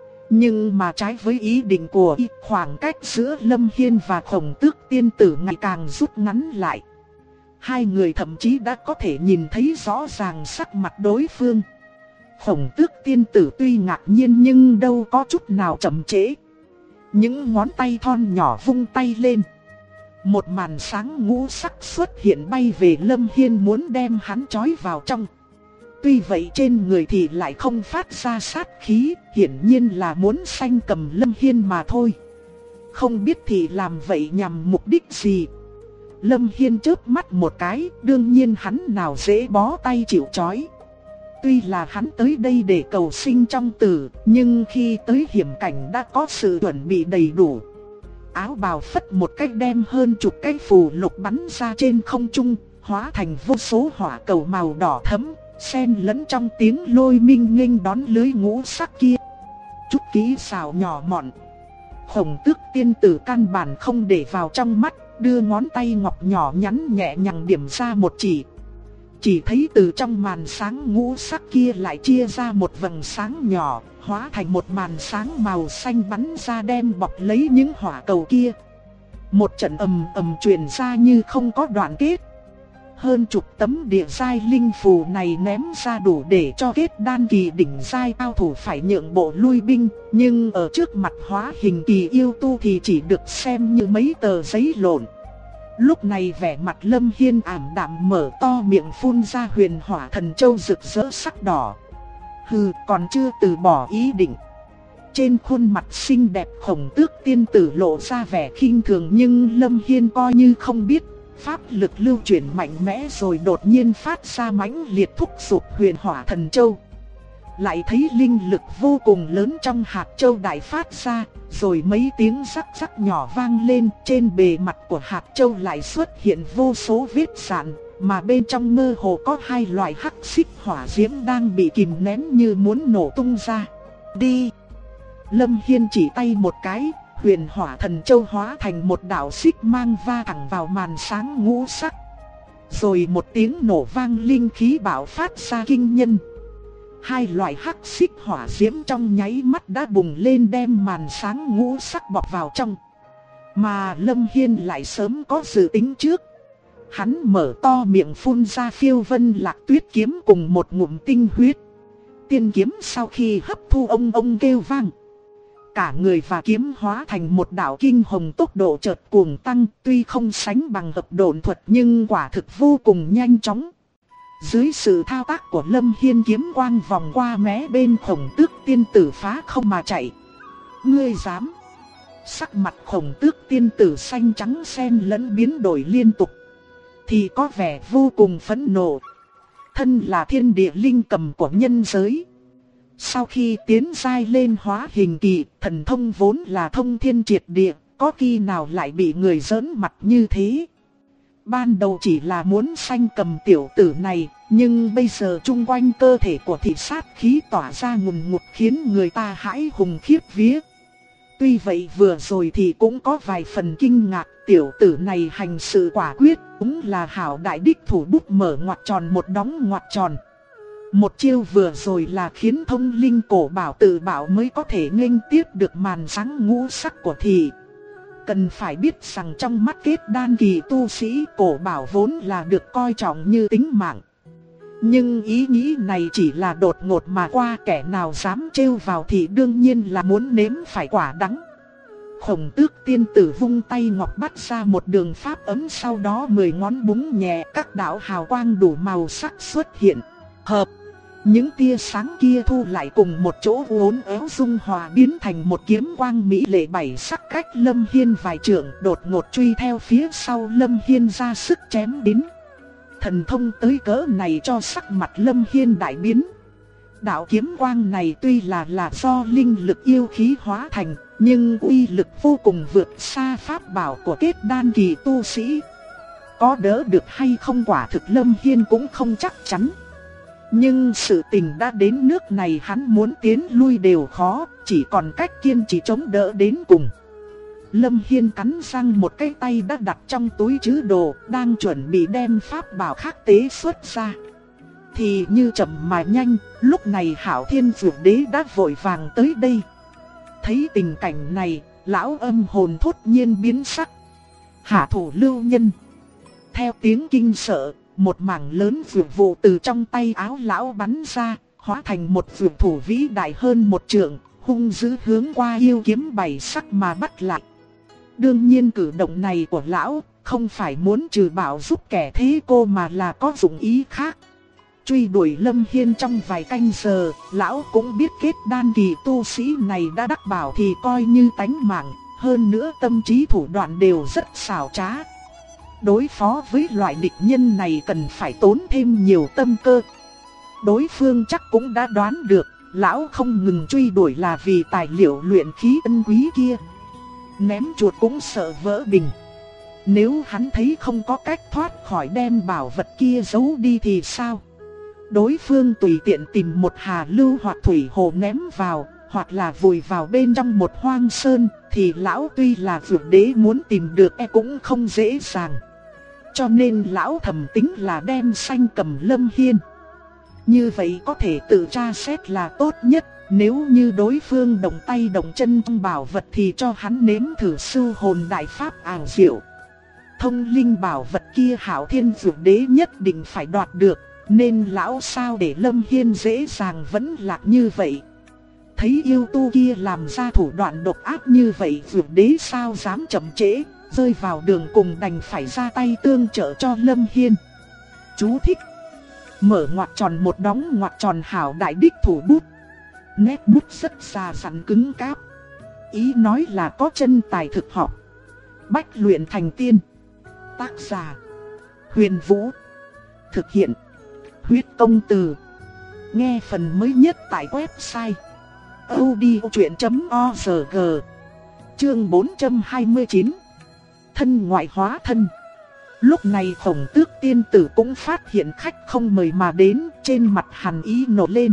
Nhưng mà trái với ý định của y, khoảng cách giữa Lâm Hiên và Khổng Tước tiên tử ngày càng rút ngắn lại. Hai người thậm chí đã có thể nhìn thấy rõ ràng sắc mặt đối phương. Khổng Tước tiên tử tuy ngạc nhiên nhưng đâu có chút nào chậm trễ. Những ngón tay thon nhỏ vung tay lên. Một màn sáng ngũ sắc xuất hiện bay về Lâm Hiên muốn đem hắn trói vào trong. Tuy vậy trên người thì lại không phát ra sát khí, hiển nhiên là muốn sanh cầm Lâm Hiên mà thôi. Không biết thì làm vậy nhằm mục đích gì. Lâm Hiên chớp mắt một cái, đương nhiên hắn nào dễ bó tay chịu trói. Tuy là hắn tới đây để cầu sinh trong tử, nhưng khi tới hiểm cảnh đã có sự chuẩn bị đầy đủ. Áo bào phất một cách đem hơn chục cái phù lục bắn ra trên không trung, hóa thành vô số hỏa cầu màu đỏ thẫm, xen lẫn trong tiếng lôi minh nghênh đón lưới ngũ sắc kia. Chút kỹ xảo nhỏ mọn, Khổng Tước tiên tử căn bản không để vào trong mắt, đưa ngón tay ngọc nhỏ nhắn nhẹ nhàng điểm ra một chỉ. Chỉ thấy từ trong màn sáng ngũ sắc kia lại chia ra một vầng sáng nhỏ, hóa thành một màn sáng màu xanh bắn ra đem bọc lấy những hỏa cầu kia. Một trận ầm ầm truyền ra như không có đoạn kết. Hơn chục tấm địa giai linh phù này ném ra đủ để cho kết đan kỳ đỉnh giai cao thủ phải nhượng bộ lui binh, nhưng ở trước mặt hóa hình kỳ yêu tu thì chỉ được xem như mấy tờ giấy lộn. Lúc này vẻ mặt Lâm Hiên ảm đạm, mở to miệng phun ra huyền hỏa thần châu rực rỡ sắc đỏ. Hừ, còn chưa từ bỏ ý định. Trên khuôn mặt xinh đẹp Khổng Tước tiên tử lộ ra vẻ khinh thường, nhưng Lâm Hiên coi như không biết. Pháp lực lưu chuyển mạnh mẽ rồi đột nhiên phát ra mãnh liệt thúc giục huyền hỏa thần châu. Lại thấy linh lực vô cùng lớn trong hạt châu đại phát ra, rồi mấy tiếng rắc rắc nhỏ vang lên. Trên bề mặt của hạt châu lại xuất hiện vô số vết rạn, mà bên trong mơ hồ có hai loại hắc xích hỏa diễm đang bị kìm nén như muốn nổ tung ra. Đi! Lâm Hiên chỉ tay một cái, huyền hỏa thần châu hóa thành một đạo xích mang va thẳng vào màn sáng ngũ sắc. Rồi một tiếng nổ vang, linh khí bạo phát ra kinh nhân. Hai loại hắc xích hỏa diễm trong nháy mắt đã bùng lên đem màn sáng ngũ sắc bọc vào trong. Mà Lâm Hiên lại sớm có dự tính trước. Hắn mở to miệng phun ra phiêu vân lạc tuyết kiếm cùng một ngụm tinh huyết. Tiên kiếm sau khi hấp thu ông kêu vang. Cả người và kiếm hóa thành một đạo kinh hồng, tốc độ chợt cuồng tăng, tuy không sánh bằng hợp độn thuật nhưng quả thực vô cùng nhanh chóng. Dưới sự thao tác của Lâm Hiên, kiếm quang vòng qua mé bên Khổng Tước tiên tử phá không mà chạy. Ngươi dám? Sắc mặt Khổng Tước tiên tử xanh trắng xen lẫn biến đổi liên tục, thì có vẻ vô cùng phẫn nộ. Thân là thiên địa linh cầm của nhân giới, sau khi tiến giai lên hóa hình kỳ, thần thông vốn là thông thiên triệt địa, có khi nào lại bị người giỡn mặt như thế. Ban đầu chỉ là muốn sanh cầm tiểu tử này, nhưng bây giờ chung quanh cơ thể của thị sát khí tỏa ra ngùn ngụt khiến người ta hãi hùng khiếp vía. Tuy vậy vừa rồi thì cũng có vài phần kinh ngạc, tiểu tử này hành sự quả quyết, cũng là hảo đại đích thủ bút mở ngoặc tròn một đóng ngoặc tròn. Một chiêu vừa rồi là khiến thông linh cổ bảo tự bảo mới có thể nghênh tiếp được màn sáng ngũ sắc của thị. Cần phải biết rằng trong mắt kết đan kỳ tu sĩ, cổ bảo vốn là được coi trọng như tính mạng. Nhưng ý nghĩ này chỉ là đột ngột mà qua, kẻ nào dám trêu vào thì đương nhiên là muốn nếm phải quả đắng. Khổng Tước tiên tử vung tay ngọc bắt ra một đường pháp ấm, sau đó 10 ngón búng nhẹ, các đạo hào quang đủ màu sắc xuất hiện. Hợp, những tia sáng kia thu lại cùng một chỗ uốn éo dung hòa biến thành một kiếm quang mỹ lệ bảy sắc, cách Lâm Hiên vài trượng, đột ngột truy theo phía sau Lâm Hiên ra sức chém đến. Thần thông tới cỡ này cho sắc mặt Lâm Hiên đại biến. Đạo kiếm quang này tuy là do linh lực yêu khí hóa thành, nhưng uy lực vô cùng vượt xa pháp bảo của kết đan kỳ tu sĩ. Có đỡ được hay không quả thực Lâm Hiên cũng không chắc chắn. Nhưng sự tình đã đến nước này, hắn muốn tiến lui đều khó, chỉ còn cách kiên trì chống đỡ đến cùng. Lâm Hiên cắn răng một cái tay đã đặt trong túi trữ đồ, đang chuẩn bị đem pháp bảo khắc tế xuất ra. Thì như chậm mà nhanh, lúc này Hạo Thiên Dược Đế đã vội vàng tới đây. Thấy tình cảnh này, lão âm hồn thốt nhiên biến sắc. Hạ thủ lưu nhân. Theo tiếng kinh sợ, một mảng lớn dược vụ từ trong tay áo lão bắn ra, hóa thành một dược thủ vĩ đại hơn một trượng, hung dữ hướng qua yêu kiếm 7 sắc mà bắt lại. Đương nhiên cử động này của lão không phải muốn trừ bảo giúp kẻ thế cô mà là có dụng ý khác. Truy đuổi Lâm Hiên trong vài canh giờ, lão cũng biết kết đan kỳ tu sĩ này đã đắc bảo thì coi như tánh mạng, hơn nữa tâm trí thủ đoạn đều rất xảo trá. Đối phó với loại địch nhân này cần phải tốn thêm nhiều tâm cơ. Đối phương chắc cũng đã đoán được, lão không ngừng truy đuổi là vì tài liệu luyện khí ân quý kia. Ném chuột cũng sợ vỡ bình. Nếu hắn thấy không có cách thoát khỏi đem bảo vật kia giấu đi thì sao? Đối phương tùy tiện tìm một hà lưu hoặc thủy hồ ném vào, hoặc là vùi vào bên trong một hoang sơn, thì lão tuy là Dược Đế muốn tìm được cũng không dễ dàng. Cho nên lão thầm tính là đem sanh cầm Lâm Hiên. Như vậy có thể tự tra xét là tốt nhất. Nếu như đối phương động tay động chân trong bảo vật thì cho hắn nếm thử sư hồn đại pháp ảo diệu. Thông linh bảo vật kia Hạo Thiên Dược Đế nhất định phải đoạt được, nên lão sao để Lâm Hiên dễ dàng vẫn lạc như vậy. Thấy yêu tu kia làm ra thủ đoạn độc ác như vậy, Dược Đế sao dám chậm trễ, rơi vào đường cùng đành phải ra tay tương trợ cho Lâm Hiên. Chú thích: mở ngoặc tròn một đóng ngoặc tròn hảo đại đích thủ bút. Nét bút rất già dặn cứng cáp. Ý nói là có chân tài thực học. Bách luyện thành tiên. Tác giả: Huyền Vũ. Thực hiện: Huyết Công Từ. Nghe phần mới nhất tại website audiochuyện.org. Chương 429. Thân ngoại hóa thân. Lúc này Khổng Tước tiên tử cũng phát hiện khách không mời mà đến, trên mặt hàn ý nổi lên.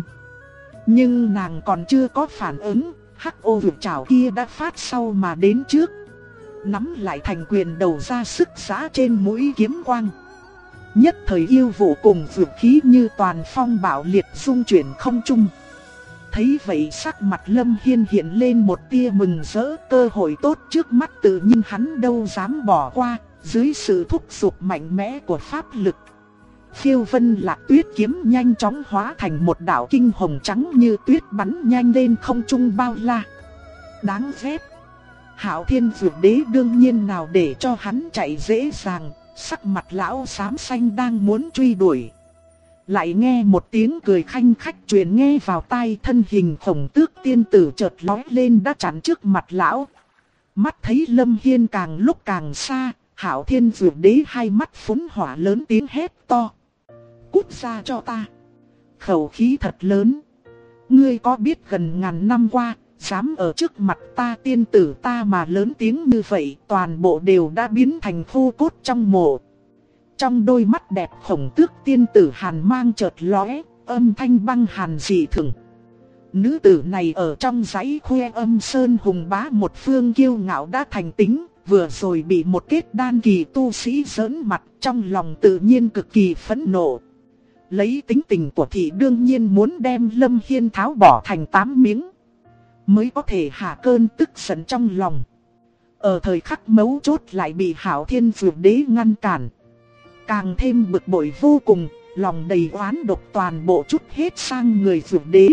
Nhưng nàng còn chưa có phản ứng, hắc ô vượt trảo kia đã phát sau mà đến trước. Nắm lại thành quyền đầu ra sức giã trên mũi kiếm quang. Nhất thời yêu vụ cùng vượt khí như toàn phong bạo liệt xung chuyển không trung. Thấy vậy sắc mặt Lâm Hiên hiện lên một tia mừng rỡ, cơ hội tốt trước mắt tự nhiên hắn đâu dám bỏ qua, dưới sự thúc giục mạnh mẽ của pháp lực. Phiêu vân lạc tuyết kiếm nhanh chóng hóa thành một đạo kinh hồng trắng như tuyết bắn nhanh lên không trung bao la. Đáng ghét. Hạo Thiên Dược Đế đương nhiên nào để cho hắn chạy dễ dàng, sắc mặt lão xám xanh đang muốn truy đuổi. Lại nghe một tiếng cười khanh khách truyền nghe vào tai, thân hình Khổng Tước tiên tử chợt lóe lên đã chắn trước mặt lão. Mắt thấy Lâm Hiên càng lúc càng xa, Hạo Thiên Dược Đế hai mắt phúng hỏa lớn tiếng hét to: cút ra cho ta! Khẩu khí thật lớn. Ngươi có biết gần ngàn năm qua, dám ở trước mặt ta tiên tử ta mà lớn tiếng như vậy, toàn bộ đều đã biến thành khô cốt trong mộ. Trong đôi mắt đẹp Khổng Tước tiên tử hàn mang chợt lóe, âm thanh băng hàn dị thường. Nữ tử này ở trong dãy Khuê Âm Sơn hùng bá một phương kiêu ngạo đã thành tính, vừa rồi bị một kết đan kỳ tu sĩ giỡn mặt, trong lòng tự nhiên cực kỳ phẫn nộ. Lấy tính tình của thị đương nhiên muốn đem Lâm Hiên tháo bỏ thành 8 miếng, mới có thể hạ cơn tức giận trong lòng. Ở thời khắc mấu chốt lại bị Hạo Thiên Dược Đế ngăn cản, càng thêm bực bội vô cùng, lòng đầy oán độc toàn bộ trút hết sang người Dược Đế.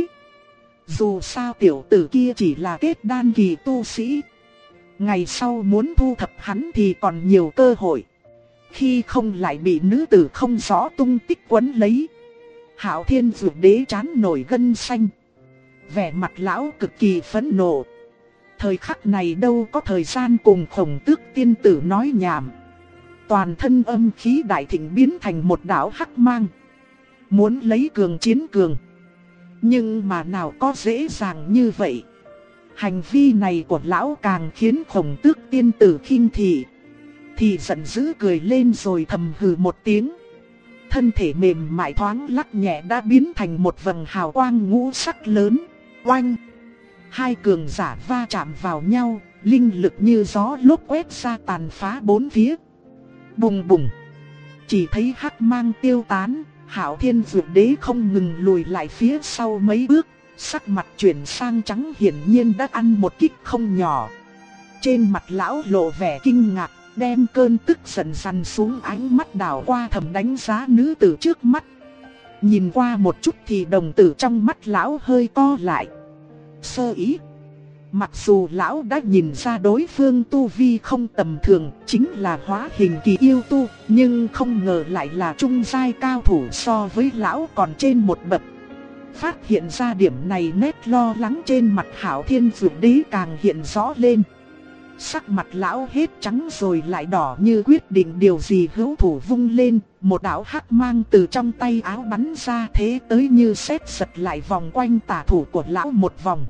Dù sao tiểu tử kia chỉ là kết đan kỳ tu sĩ, ngày sau muốn thu thập hắn thì còn nhiều cơ hội. Khi không lại bị nữ tử không rõ tung tích quấn lấy. Hạo Thiên Dược Đế trán nổi gân xanh, vẻ mặt lão cực kỳ phẫn nộ. Thời khắc này đâu có thời gian cùng Khổng Tước tiên tử nói nhảm. Toàn thân âm khí đại thịnh biến thành một đạo hắc mang, muốn lấy cường chiến cường. Nhưng mà nào có dễ dàng như vậy. Hành vi này của lão càng khiến Khổng Tước tiên tử khinh thị. Thì giận dữ cười lên rồi thầm hừ một tiếng. Thân thể mềm mại thoáng lắc nhẹ đã biến thành một vầng hào quang ngũ sắc lớn. Oanh! Hai cường giả va chạm vào nhau, linh lực như gió lốc quét ra tàn phá bốn phía. Bùng bùng. Chỉ thấy hắc mang tiêu tán, Hạo Thiên Dược Đế không ngừng lùi lại phía sau mấy bước, sắc mặt chuyển sang trắng, hiển nhiên đã ăn một kích không nhỏ. Trên mặt lão lộ vẻ kinh ngạc, đem cơn tức giận dằn xuống, ánh mắt đảo qua thầm đánh giá nữ tử trước mắt. Nhìn qua một chút thì đồng tử trong mắt lão hơi co lại. Sơ ý. Mặc dù lão đã nhìn ra đối phương tu vi không tầm thường, chính là hóa hình kỳ yêu tu, nhưng không ngờ lại là trung giai cao thủ, so với lão còn trên một bậc. Phát hiện ra điểm này, nét lo lắng trên mặt Hạo Thiên Dược Đế càng hiện rõ lên. Sắc mặt lão hết trắng rồi lại đỏ, như quyết định điều gì, hữu thủ vung lên, một đạo hắc mang từ trong tay áo bắn ra, thế tới như sét giật lại vòng quanh tả thủ của lão một vòng.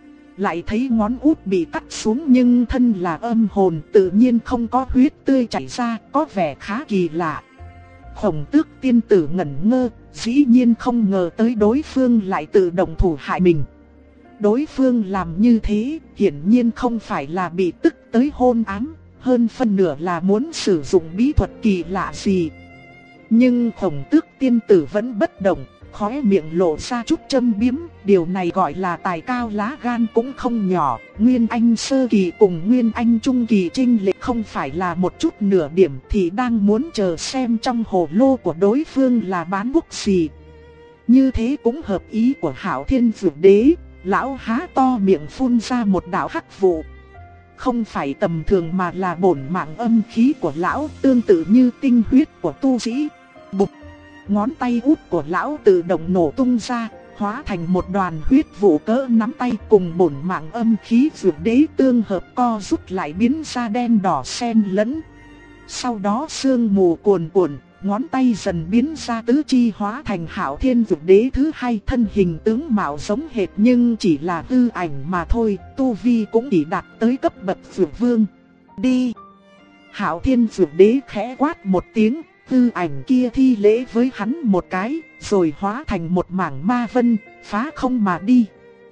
Lại thấy ngón út bị cắt xuống nhưng thân là âm hồn, tự nhiên không có huyết tươi chảy ra, có vẻ khá kỳ lạ. Khổng Tước tiên tử ngẩn ngơ, dĩ nhiên không ngờ tới đối phương lại tự động thủ hại mình. Đối phương làm như thế, hiển nhiên không phải là bị tức tới hôn ám, hơn phân nửa là muốn sử dụng bí thuật kỳ lạ gì. Nhưng Khổng Tước tiên tử vẫn bất động, khóe miệng lộ ra chút châm biếm, điều này gọi là tài cao lá gan cũng không nhỏ. Nguyên Anh sơ kỳ cùng Nguyên Anh trung kỳ chênh lệch không phải là một chút nửa điểm, thì đang muốn chờ xem trong hồ lô của đối phương là bán thuốc gì. Như thế cũng hợp ý của Hạo Thiên Dược Đế. Lão há to miệng phun ra một đạo hắc vụ. Không phải tầm thường mà là bổn mạng âm khí của lão, tương tự như tinh huyết của tu sĩ. Bụp! Ngón tay út của lão tự động nổ tung ra, hóa thành một đoàn huyết vụ cỡ nắm tay, cùng bổn mạng âm khí Dược Đế tương hợp co rút lại biến ra đen đỏ xen lẫn. Sau đó sương mù cuồn cuộn, ngón tay dần biến ra tứ chi, hóa thành Hạo Thiên Dược Đế thứ hai, thân hình tướng mạo giống hệt nhưng chỉ là hư ảnh mà thôi, tu vi cũng chỉ đạt tới cấp bậc Dược Vương. Đi! Hạo Thiên Dược Đế khẽ quát một tiếng, hư ảnh kia thi lễ với hắn một cái, rồi hóa thành một mảng ma vân, phá không mà đi.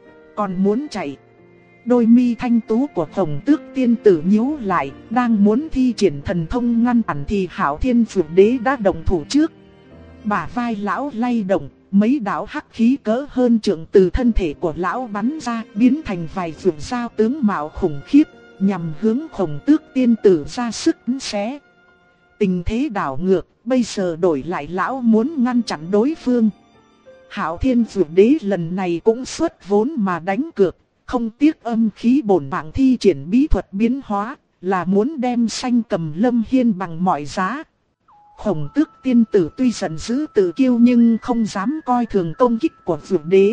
Còn muốn chạy? Đôi mi thanh tú của Khổng Tước tiên tử nhíu lại, đang muốn thi triển thần thông ngăn cản thì Hạo Thiên Dược Đế đã động thủ trước. Bả vai lão lay động, mấy đạo hắc khí cỡ hơn trượng từ thân thể của lão bắn ra, biến thành vài vượt dao tướng mạo khủng khiếp, nhằm hướng Khổng Tước tiên tử ra sức xé. Tình thế đảo ngược, bây giờ đổi lại lão muốn ngăn chặn đối phương. Hạo Thiên Dược Đế lần này cũng xuất vốn mà đánh cược. Không tiếc âm khí bổn mạng thi triển bí thuật biến hóa, là muốn đem Sanh Cầm Lâm Hiên bằng mọi giá. Khổng Tước tiên tử tuy giận dữ tự kiêu nhưng không dám coi thường công kích của Dược Đế.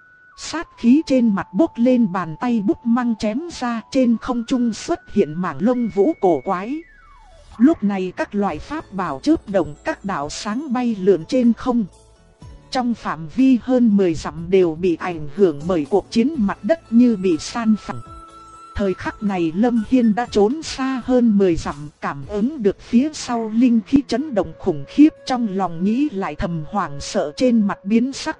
Sát khí trên mặt bốc lên, bàn tay bút măng chém ra, trên không trung xuất hiện mảng lông vũ cổ quái. Lúc này các loại pháp bảo chớp động, các đạo sáng bay lượn trên không. Trong phạm vi hơn 10 dặm đều bị ảnh hưởng bởi cuộc chiến, mặt đất như bị san phẳng. Thời khắc này Lâm Hiên đã trốn xa hơn 10 dặm, cảm ứng được phía sau linh khí chấn động khủng khiếp, trong lòng nghĩ lại thầm hoảng sợ, trên mặt biến sắc.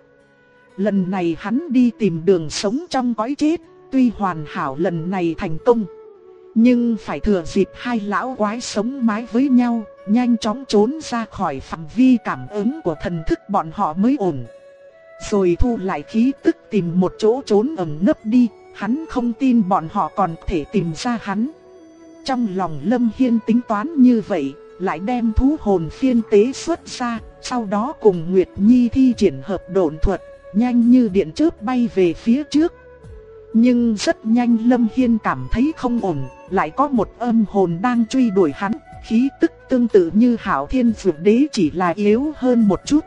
Lần này hắn đi tìm đường sống trong cõi chết, tuy hoàn hảo lần này thành công, nhưng phải thừa dịp hai lão quái sống mái với nhau, nhanh chóng trốn ra khỏi phạm vi cảm ứng của thần thức bọn họ mới ổn. Rồi thu lại khí tức, tìm một chỗ trốn ẩn nấp đi, hắn không tin bọn họ còn thể tìm ra hắn. Trong lòng Lâm Hiên tính toán như vậy, lại đem thú hồn phiên tế xuất ra, sau đó cùng Nguyệt Nhi thi triển hợp độn thuật, nhanh như điện chớp bay về phía trước. Nhưng rất nhanh Lâm Hiên cảm thấy không ổn, lại có một âm hồn đang truy đuổi hắn, khí tức tương tự như Hạo Thiên Dược Đế chỉ là yếu hơn một chút.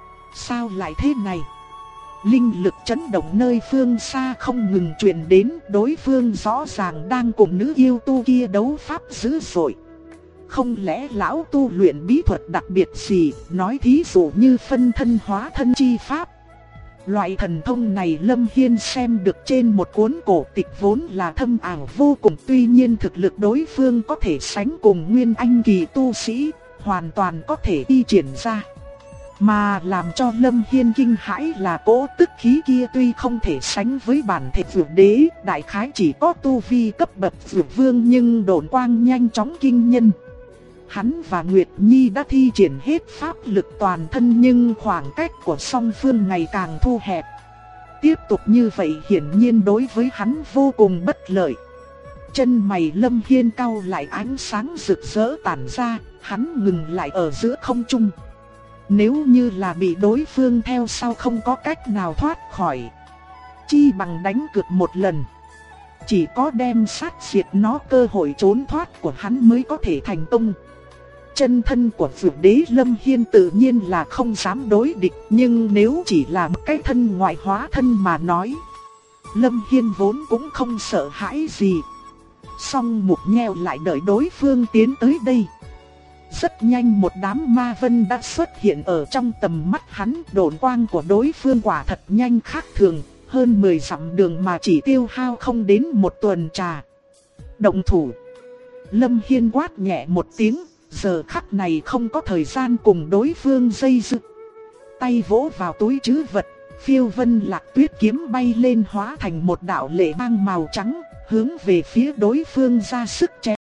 Sao lại thế này? Linh lực chấn động nơi phương xa không ngừng truyền đến, đối phương rõ ràng đang cùng nữ yêu tu kia đấu pháp dữ dội. Không lẽ lão tu luyện bí thuật đặc biệt gì, nói thí dụ như phân thân hóa thân chi pháp. Loại thần thông này Lâm Hiên xem được trên một cuốn cổ tịch vốn là thâm ảo vô cùng, tuy nhiên thực lực đối phương có thể sánh cùng Nguyên Anh kỳ tu sĩ, hoàn toàn có thể thi triển ra. Mà làm cho Lâm Hiên kinh hãi là cỗ tức khí kia tuy không thể sánh với bản thể Dược Đế, đại khái chỉ có tu vi cấp bậc Dược Vương nhưng độn quang nhanh chóng kinh nhân. Hắn và Nguyệt Nhi đã thi triển hết pháp lực toàn thân nhưng khoảng cách của song phương ngày càng thu hẹp. Tiếp tục như vậy hiển nhiên đối với hắn vô cùng bất lợi. Chân mày Lâm Hiên cau lại, ánh sáng rực rỡ tản ra, hắn ngừng lại ở giữa không trung. Nếu như là bị đối phương theo sau không có cách nào thoát khỏi, chi bằng đánh cược một lần. Chỉ có đem sát diệt nó, cơ hội trốn thoát của hắn mới có thể thành công. Chân thân của Dược Đế Lâm Hiên tự nhiên là không dám đối địch, nhưng nếu chỉ là một cái thân ngoại hóa thân mà nói, Lâm Hiên vốn cũng không sợ hãi gì. Song mục nheo lại đợi đối phương tiến tới đây. Rất nhanh một đám ma vân đã xuất hiện ở trong tầm mắt hắn, độn quang của đối phương quả thật nhanh khác thường, hơn 10 dặm đường mà chỉ tiêu hao không đến một tuần trà. Động thủ. Lâm Hiên quát nhẹ một tiếng, giờ khắc này không có thời gian cùng đối phương dây dưa. Tay vỗ vào túi trữ vật, phiêu vân lạc tuyết kiếm bay lên hóa thành một đạo lệ mang màu trắng, hướng về phía đối phương ra sức chém.